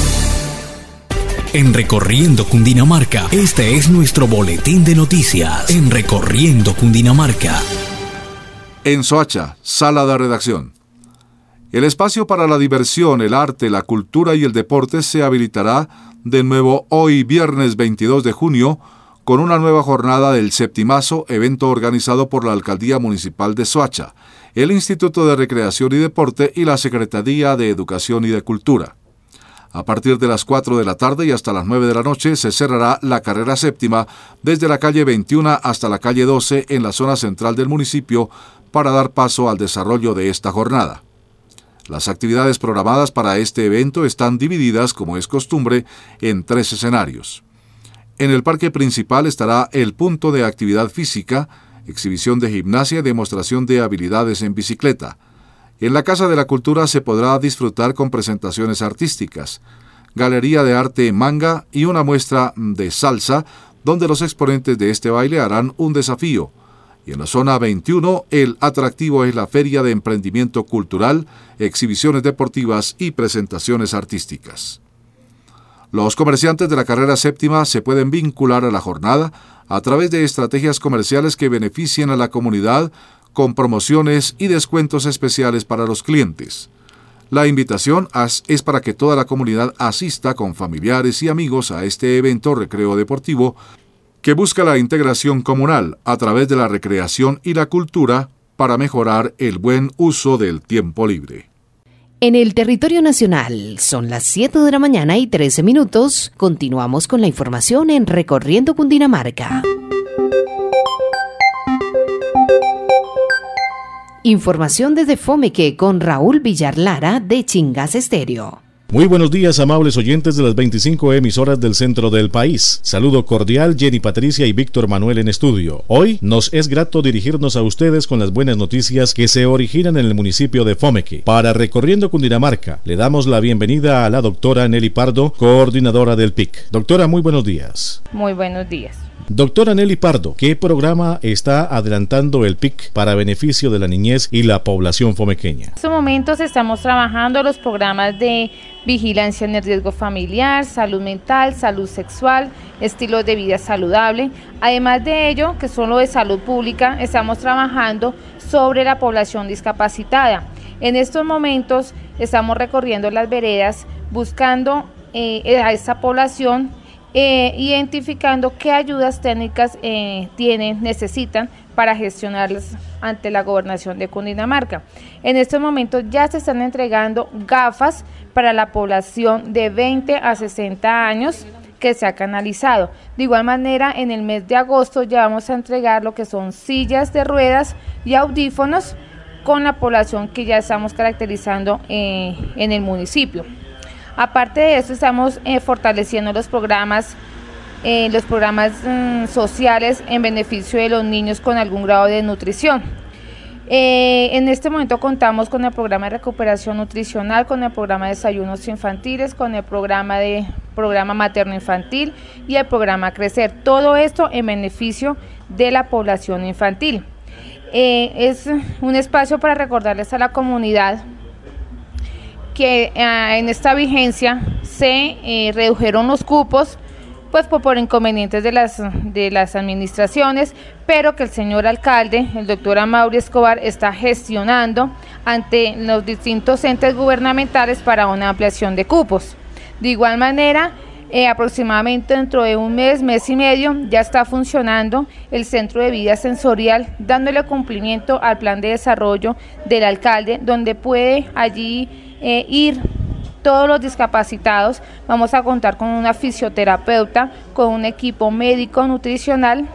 En Recorriendo Cundinamarca, este es nuestro boletín de noticias. En Recorriendo Cundinamarca. En Soacha, sala de redacción. El espacio para la diversión, el arte, la cultura y el deporte se habilitará de nuevo hoy, viernes veintidós de junio, con una nueva jornada del Septimazo, evento organizado por la Alcaldía Municipal de Soacha, el Instituto de Recreación y Deporte y la Secretaría de Educación y de Cultura. A partir de las cuatro de la tarde y hasta las nueve de la noche se cerrará la carrera séptima desde la calle veintiuno hasta la calle doce en la zona central del municipio para dar paso al desarrollo de esta jornada. Las actividades programadas para este evento están divididas, como es costumbre, en tres escenarios. En el parque principal estará el punto de actividad física, exhibición de gimnasia y demostración de habilidades en bicicleta. En la Casa de la Cultura se podrá disfrutar con presentaciones artísticas, galería de arte manga y una muestra de salsa, donde los exponentes de este baile harán un desafío. Y en la zona veintiuno, el atractivo es la Feria de Emprendimiento Cultural, exhibiciones deportivas y presentaciones artísticas. Los comerciantes de la carrera séptima se pueden vincular a la jornada a través de estrategias comerciales que beneficien a la comunidad con promociones y descuentos especiales para los clientes. La invitación es para que toda la comunidad asista con familiares y amigos a este evento recreo deportivo que busca la integración comunal a través de la recreación y la cultura para mejorar el buen uso del tiempo libre. En el territorio nacional son las siete de la mañana y trece minutos. Continuamos con la información en Recorriendo Cundinamarca. Información desde Fomeque con Raúl Villar Lara de Chingas Estéreo. Muy buenos días, amables oyentes de las veinticinco emisoras del centro del país. Saludo cordial, Jenny Patricia y Víctor Manuel en estudio. Hoy nos es grato dirigirnos a ustedes con las buenas noticias que se originan en el municipio de Fomeque. Para Recorriendo Cundinamarca, le damos la bienvenida a la doctora Nelly Pardo, coordinadora del P I C. Doctora, muy buenos días. Muy buenos días. Doctora Nelly Pardo, ¿qué programa está adelantando el P I C para beneficio de la niñez y la población fomequeña? En estos momentos estamos trabajando los programas de vigilancia en el riesgo familiar, salud mental, salud sexual, estilos de vida saludable. Además de ello, que son lo de salud pública, estamos trabajando sobre la población discapacitada. En estos momentos estamos recorriendo las veredas buscando eh, a esta población, Eh, identificando qué ayudas técnicas eh, tienen, necesitan para gestionarlas ante la gobernación de Cundinamarca. En estos momentos ya se están entregando gafas para la población de veinte a sesenta años que se ha canalizado. De igual manera, en el mes de agosto ya vamos a entregar lo que son sillas de ruedas y audífonos con la población que ya estamos caracterizando eh, en el municipio. Aparte de eso, estamos eh, fortaleciendo los programas Eh, los programas mm, sociales en beneficio de los niños con algún grado de nutrición. Eh, en este momento contamos con el programa de recuperación nutricional, con el programa de desayunos infantiles, con el programa de programa materno infantil y el programa Crecer. Todo esto en beneficio de la población infantil. Eh, es un espacio para recordarles a la comunidad que eh, en esta vigencia se eh, redujeron los cupos pues por, por inconvenientes de las, de las administraciones, pero que el señor alcalde, el doctor Amaury Escobar, está gestionando ante los distintos entes gubernamentales para una ampliación de cupos. De igual manera, eh, aproximadamente dentro de un mes, mes y medio, ya está funcionando el Centro de Vida Sensorial, dándole cumplimiento al plan de desarrollo del alcalde, donde puede allí eh, ir todos los discapacitados. Vamos a contar con una fisioterapeuta, con un equipo médico nutricional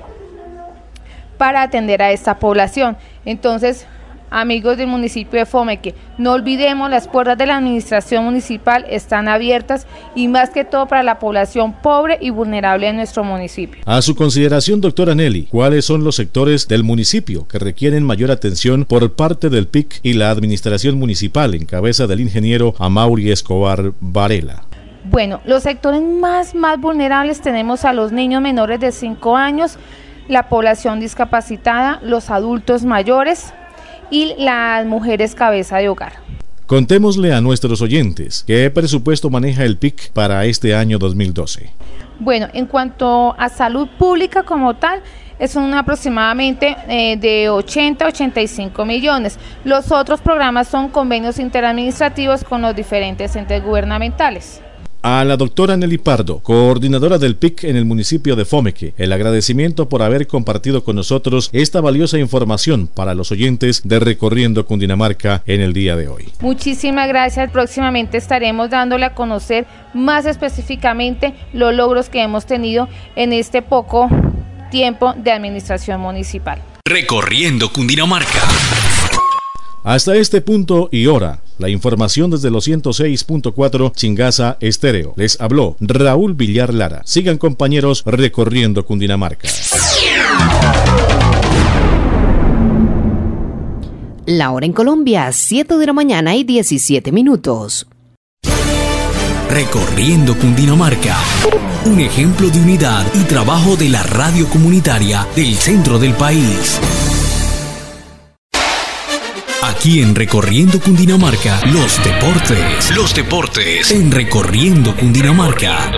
para atender a esta población. Entonces, amigos del municipio de Fomeque, no olvidemos, las puertas de la administración municipal están abiertas y más que todo para la población pobre y vulnerable de nuestro municipio. A su consideración, doctora Nelly, ¿cuáles son los sectores del municipio que requieren mayor atención por parte del P I C y la administración municipal en cabeza del ingeniero Amaury Escobar Varela? Bueno, los sectores más, más vulnerables tenemos a los niños menores de cinco años, la población discapacitada, los adultos mayores y las mujeres cabeza de hogar. Contémosle a nuestros oyentes qué presupuesto maneja el P I C para este año dos mil doce. Bueno, en cuanto a salud pública como tal, es un aproximadamente eh, de ochenta a ochenta y cinco millones. Los otros programas son convenios interadministrativos con los diferentes entes gubernamentales. A la doctora Nelly Pardo, coordinadora del P I C en el municipio de Fomeque, el agradecimiento por haber compartido con nosotros esta valiosa información para los oyentes de Recorriendo Cundinamarca en el día de hoy. Muchísimas gracias. Próximamente estaremos dándole a conocer más específicamente los logros que hemos tenido en este poco tiempo de administración municipal. Recorriendo Cundinamarca. Hasta este punto y hora, la información desde los ciento seis punto cuatro Chingaza Estéreo. Les habló Raúl Villar Lara. Sigan, compañeros, recorriendo Cundinamarca. La hora en Colombia, siete de la mañana y diecisiete minutos. Recorriendo Cundinamarca. Un ejemplo de unidad y trabajo de la radio comunitaria del centro del país. Aquí en Recorriendo Cundinamarca, los deportes. Los deportes en Recorriendo Cundinamarca.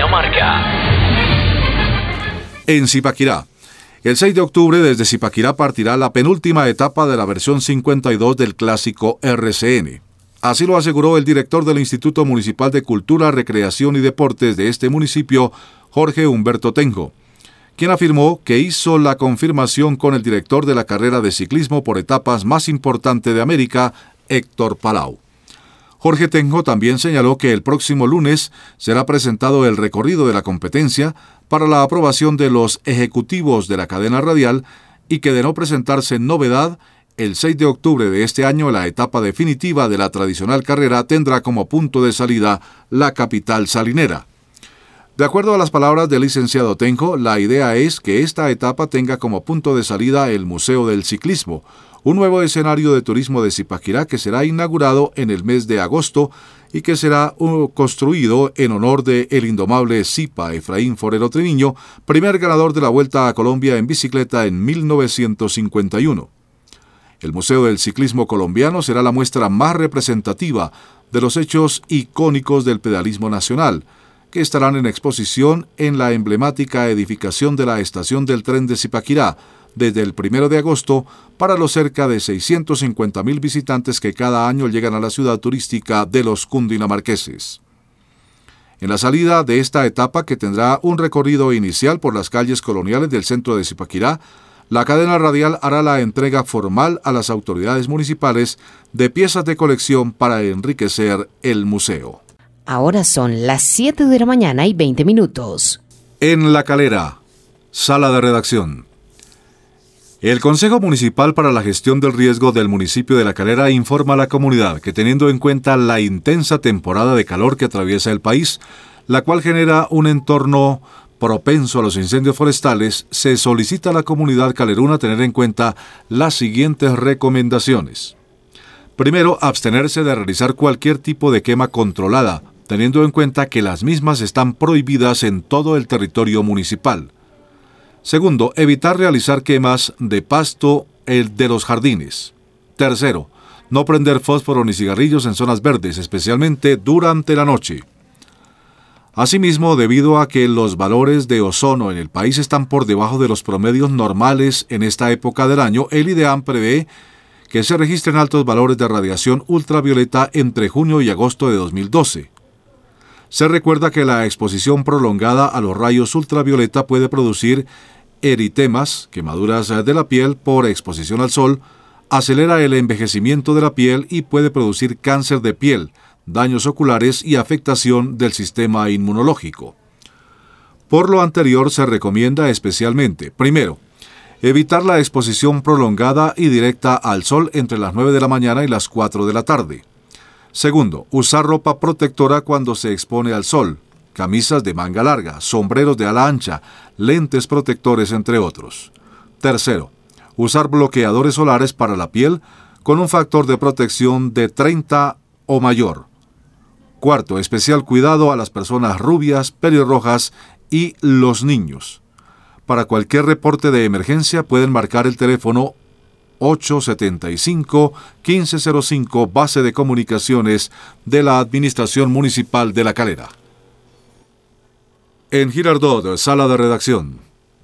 En Zipaquirá. El seis de octubre desde Zipaquirá partirá la penúltima etapa de la versión cincuenta y dos del clásico R C N. Así lo aseguró el director del Instituto Municipal de Cultura, Recreación y Deportes de este municipio, Jorge Humberto Tenjo, quien afirmó que hizo la confirmación con el director de la carrera de ciclismo por etapas más importante de América, Héctor Palau. Jorge Tenjo también señaló que el próximo lunes será presentado el recorrido de la competencia para la aprobación de los ejecutivos de la cadena radial y que, de no presentarse novedad, el seis de octubre de este año la etapa definitiva de la tradicional carrera tendrá como punto de salida la capital salinera. De acuerdo a las palabras del licenciado Tenjo, la idea es que esta etapa tenga como punto de salida el Museo del Ciclismo, un nuevo escenario de turismo de Zipaquirá que será inaugurado en el mes de agosto y que será uh, construido en honor de el indomable Zipa Efraín Forero Treviño, primer ganador de la Vuelta a Colombia en bicicleta en mil novecientos cincuenta y uno. El Museo del Ciclismo Colombiano será la muestra más representativa de los hechos icónicos del pedalismo nacional, que estarán en exposición en la emblemática edificación de la estación del tren de Zipaquirá desde el primero de agosto para los cerca de seiscientos cincuenta mil visitantes que cada año llegan a la ciudad turística de los cundinamarqueses. En la salida de esta etapa, que tendrá un recorrido inicial por las calles coloniales del centro de Zipaquirá, La cadena radial hará la entrega formal a las autoridades municipales de piezas de colección para enriquecer el museo. Ahora son las siete de la mañana y veinte minutos. En La Calera, sala de redacción. El Consejo Municipal para la Gestión del Riesgo del municipio de La Calera informa a la comunidad que, teniendo en cuenta la intensa temporada de calor que atraviesa el país, la cual genera un entorno propenso a los incendios forestales, se solicita a la comunidad caleruna tener en cuenta las siguientes recomendaciones. Primero, abstenerse de realizar cualquier tipo de quema controlada, teniendo en cuenta que las mismas están prohibidas en todo el territorio municipal. Segundo, evitar realizar quemas de pasto el de los jardines. Tercero, no prender fósforo ni cigarrillos en zonas verdes, especialmente durante la noche. Asimismo, debido a que los valores de ozono en el país están por debajo de los promedios normales en esta época del año, el IDEAM prevé que se registren altos valores de radiación ultravioleta entre junio y agosto de dos mil doce. Se recuerda que la exposición prolongada a los rayos ultravioleta puede producir eritemas, quemaduras de la piel por exposición al sol, acelera el envejecimiento de la piel y puede producir cáncer de piel, daños oculares y afectación del sistema inmunológico. Por lo anterior, se recomienda especialmente, primero, evitar la exposición prolongada y directa al sol entre las nueve de la mañana y las cuatro de la tarde. Segundo, usar ropa protectora cuando se expone al sol, camisas de manga larga, sombreros de ala ancha, lentes protectores, entre otros. Tercero, usar bloqueadores solares para la piel con un factor de protección de treinta o mayor. Cuarto, especial cuidado a las personas rubias, pelirrojas y los niños. Para cualquier reporte de emergencia pueden marcar el teléfono ocho setenta y cinco, quince cero cinco, base de comunicaciones de la Administración Municipal de La Calera. En Girardot, sala de redacción.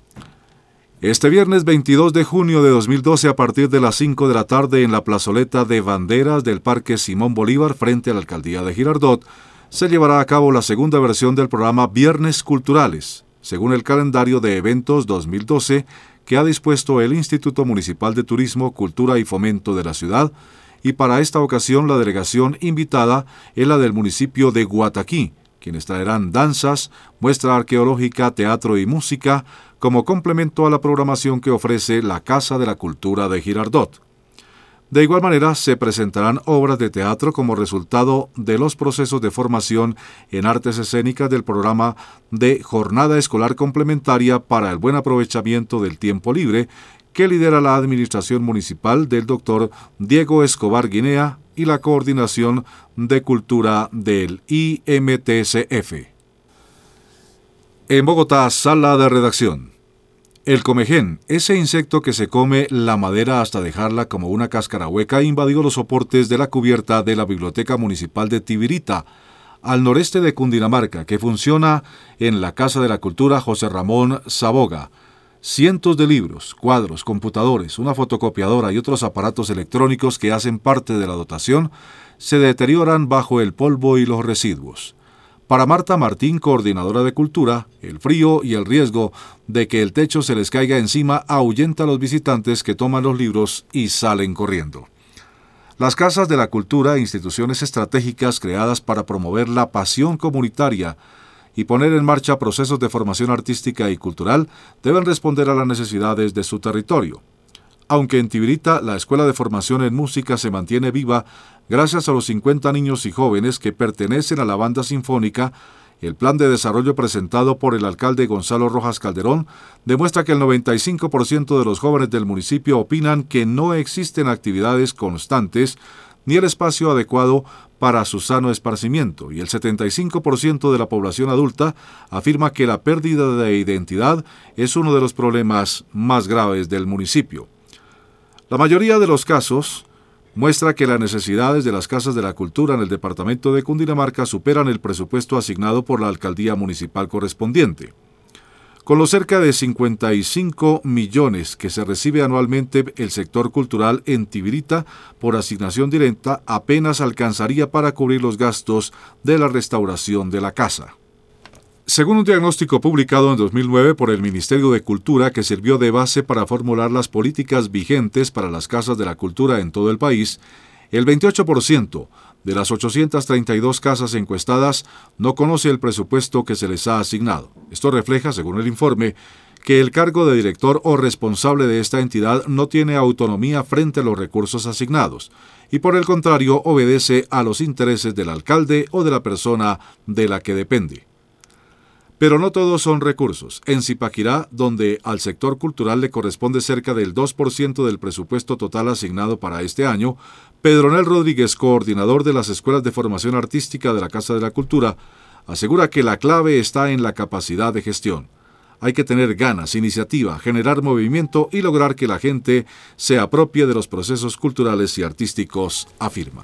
Este viernes veintidós de junio de dos mil doce, a partir de las cinco de la tarde, en la plazoleta de banderas del Parque Simón Bolívar, frente a la Alcaldía de Girardot, se llevará a cabo la segunda versión del programa Viernes Culturales, según el calendario de eventos dos mil doce que ha dispuesto el Instituto Municipal de Turismo, Cultura y Fomento de la ciudad, y para esta ocasión la delegación invitada es la del municipio de Guataquí, quienes traerán danzas, muestra arqueológica, teatro y música, como complemento a la programación que ofrece la Casa de la Cultura de Girardot. De igual manera, se presentarán obras de teatro como resultado de los procesos de formación en artes escénicas del programa de Jornada Escolar Complementaria para el Buen Aprovechamiento del Tiempo Libre, que lidera la Administración Municipal del doctor Diego Escobar Guinea y la Coordinación de Cultura del I M T C F. En Bogotá, sala de redacción. El comején, ese insecto que se come la madera hasta dejarla como una cáscara hueca, invadió los soportes de la cubierta de la Biblioteca Municipal de Tibirita, al noreste de Cundinamarca, que funciona en la Casa de la Cultura José Ramón Saboga. Cientos de libros, cuadros, computadores, una fotocopiadora y otros aparatos electrónicos que hacen parte de la dotación se deterioran bajo el polvo y los residuos. Para Marta Martín, coordinadora de Cultura, el frío y el riesgo de que el techo se les caiga encima ahuyenta a los visitantes que toman los libros y salen corriendo. Las casas de la cultura, instituciones estratégicas creadas para promover la pasión comunitaria y poner en marcha procesos de formación artística y cultural, deben responder a las necesidades de su territorio. Aunque en Tibirita la Escuela de Formación en Música se mantiene viva gracias a los cincuenta niños y jóvenes que pertenecen a la banda sinfónica, el plan de desarrollo presentado por el alcalde Gonzalo Rojas Calderón demuestra que el noventa y cinco por ciento de los jóvenes del municipio opinan que no existen actividades constantes ni el espacio adecuado para su sano esparcimiento, y el setenta y cinco por ciento de la población adulta afirma que la pérdida de identidad es uno de los problemas más graves del municipio. La mayoría de los casos muestra que las necesidades de las casas de la cultura en el departamento de Cundinamarca superan el presupuesto asignado por la alcaldía municipal correspondiente. Con los cerca de cincuenta y cinco millones que se recibe anualmente el sector cultural en Tibirita por asignación directa, apenas alcanzaría para cubrir los gastos de la restauración de la casa. Según un diagnóstico publicado en dos mil nueve por el Ministerio de Cultura que sirvió de base para formular las políticas vigentes para las casas de la cultura en todo el país, el veintiocho por ciento de las ochocientas treinta y dos casas encuestadas no conoce el presupuesto que se les ha asignado. Esto refleja, según el informe, que el cargo de director o responsable de esta entidad no tiene autonomía frente a los recursos asignados y, por el contrario, obedece a los intereses del alcalde o de la persona de la que depende. Pero no todos son recursos. En Zipaquirá, donde al sector cultural le corresponde cerca del dos por ciento del presupuesto total asignado para este año, Pedronel Rodríguez, coordinador de las escuelas de formación artística de la Casa de la Cultura, asegura que la clave está en la capacidad de gestión. Hay que tener ganas, iniciativa, generar movimiento y lograr que la gente se apropie de los procesos culturales y artísticos, afirma.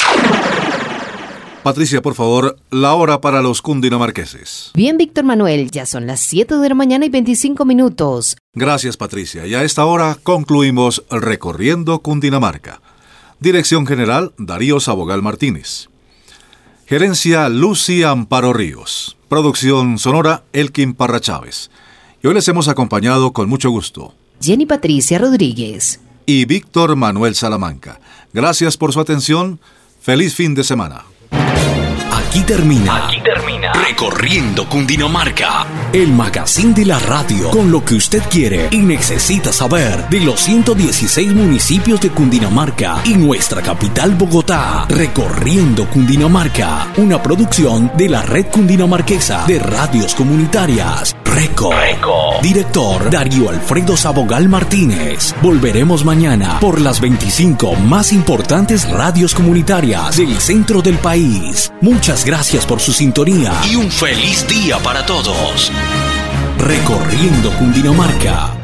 Patricia, por favor, la hora para los cundinamarqueses. Bien, Víctor Manuel, ya son las siete de la mañana y veinticinco minutos. Gracias, Patricia. Y a esta hora concluimos Recorriendo Cundinamarca. Dirección General, Darío Sabogal Martínez. Gerencia, Lucy Amparo Ríos. Producción sonora, Elkin Parra Chávez. Y hoy les hemos acompañado con mucho gusto Jenny Patricia Rodríguez y Víctor Manuel Salamanca. Gracias por su atención. Feliz fin de semana. Aquí termina, Aquí termina Recorriendo Cundinamarca, el magazine de la radio, con lo que usted quiere y necesita saber de los ciento dieciséis municipios de Cundinamarca y nuestra capital Bogotá. Recorriendo Cundinamarca, una producción de la Red Cundinamarquesa de Radios Comunitarias. Reco. Reco. Director Darío Alfredo Sabogal Martínez. Volveremos mañana por las veinticinco más importantes radios comunitarias del centro del país. Muchas gracias por su sintonía y un feliz día para todos. Recorriendo Cundinamarca.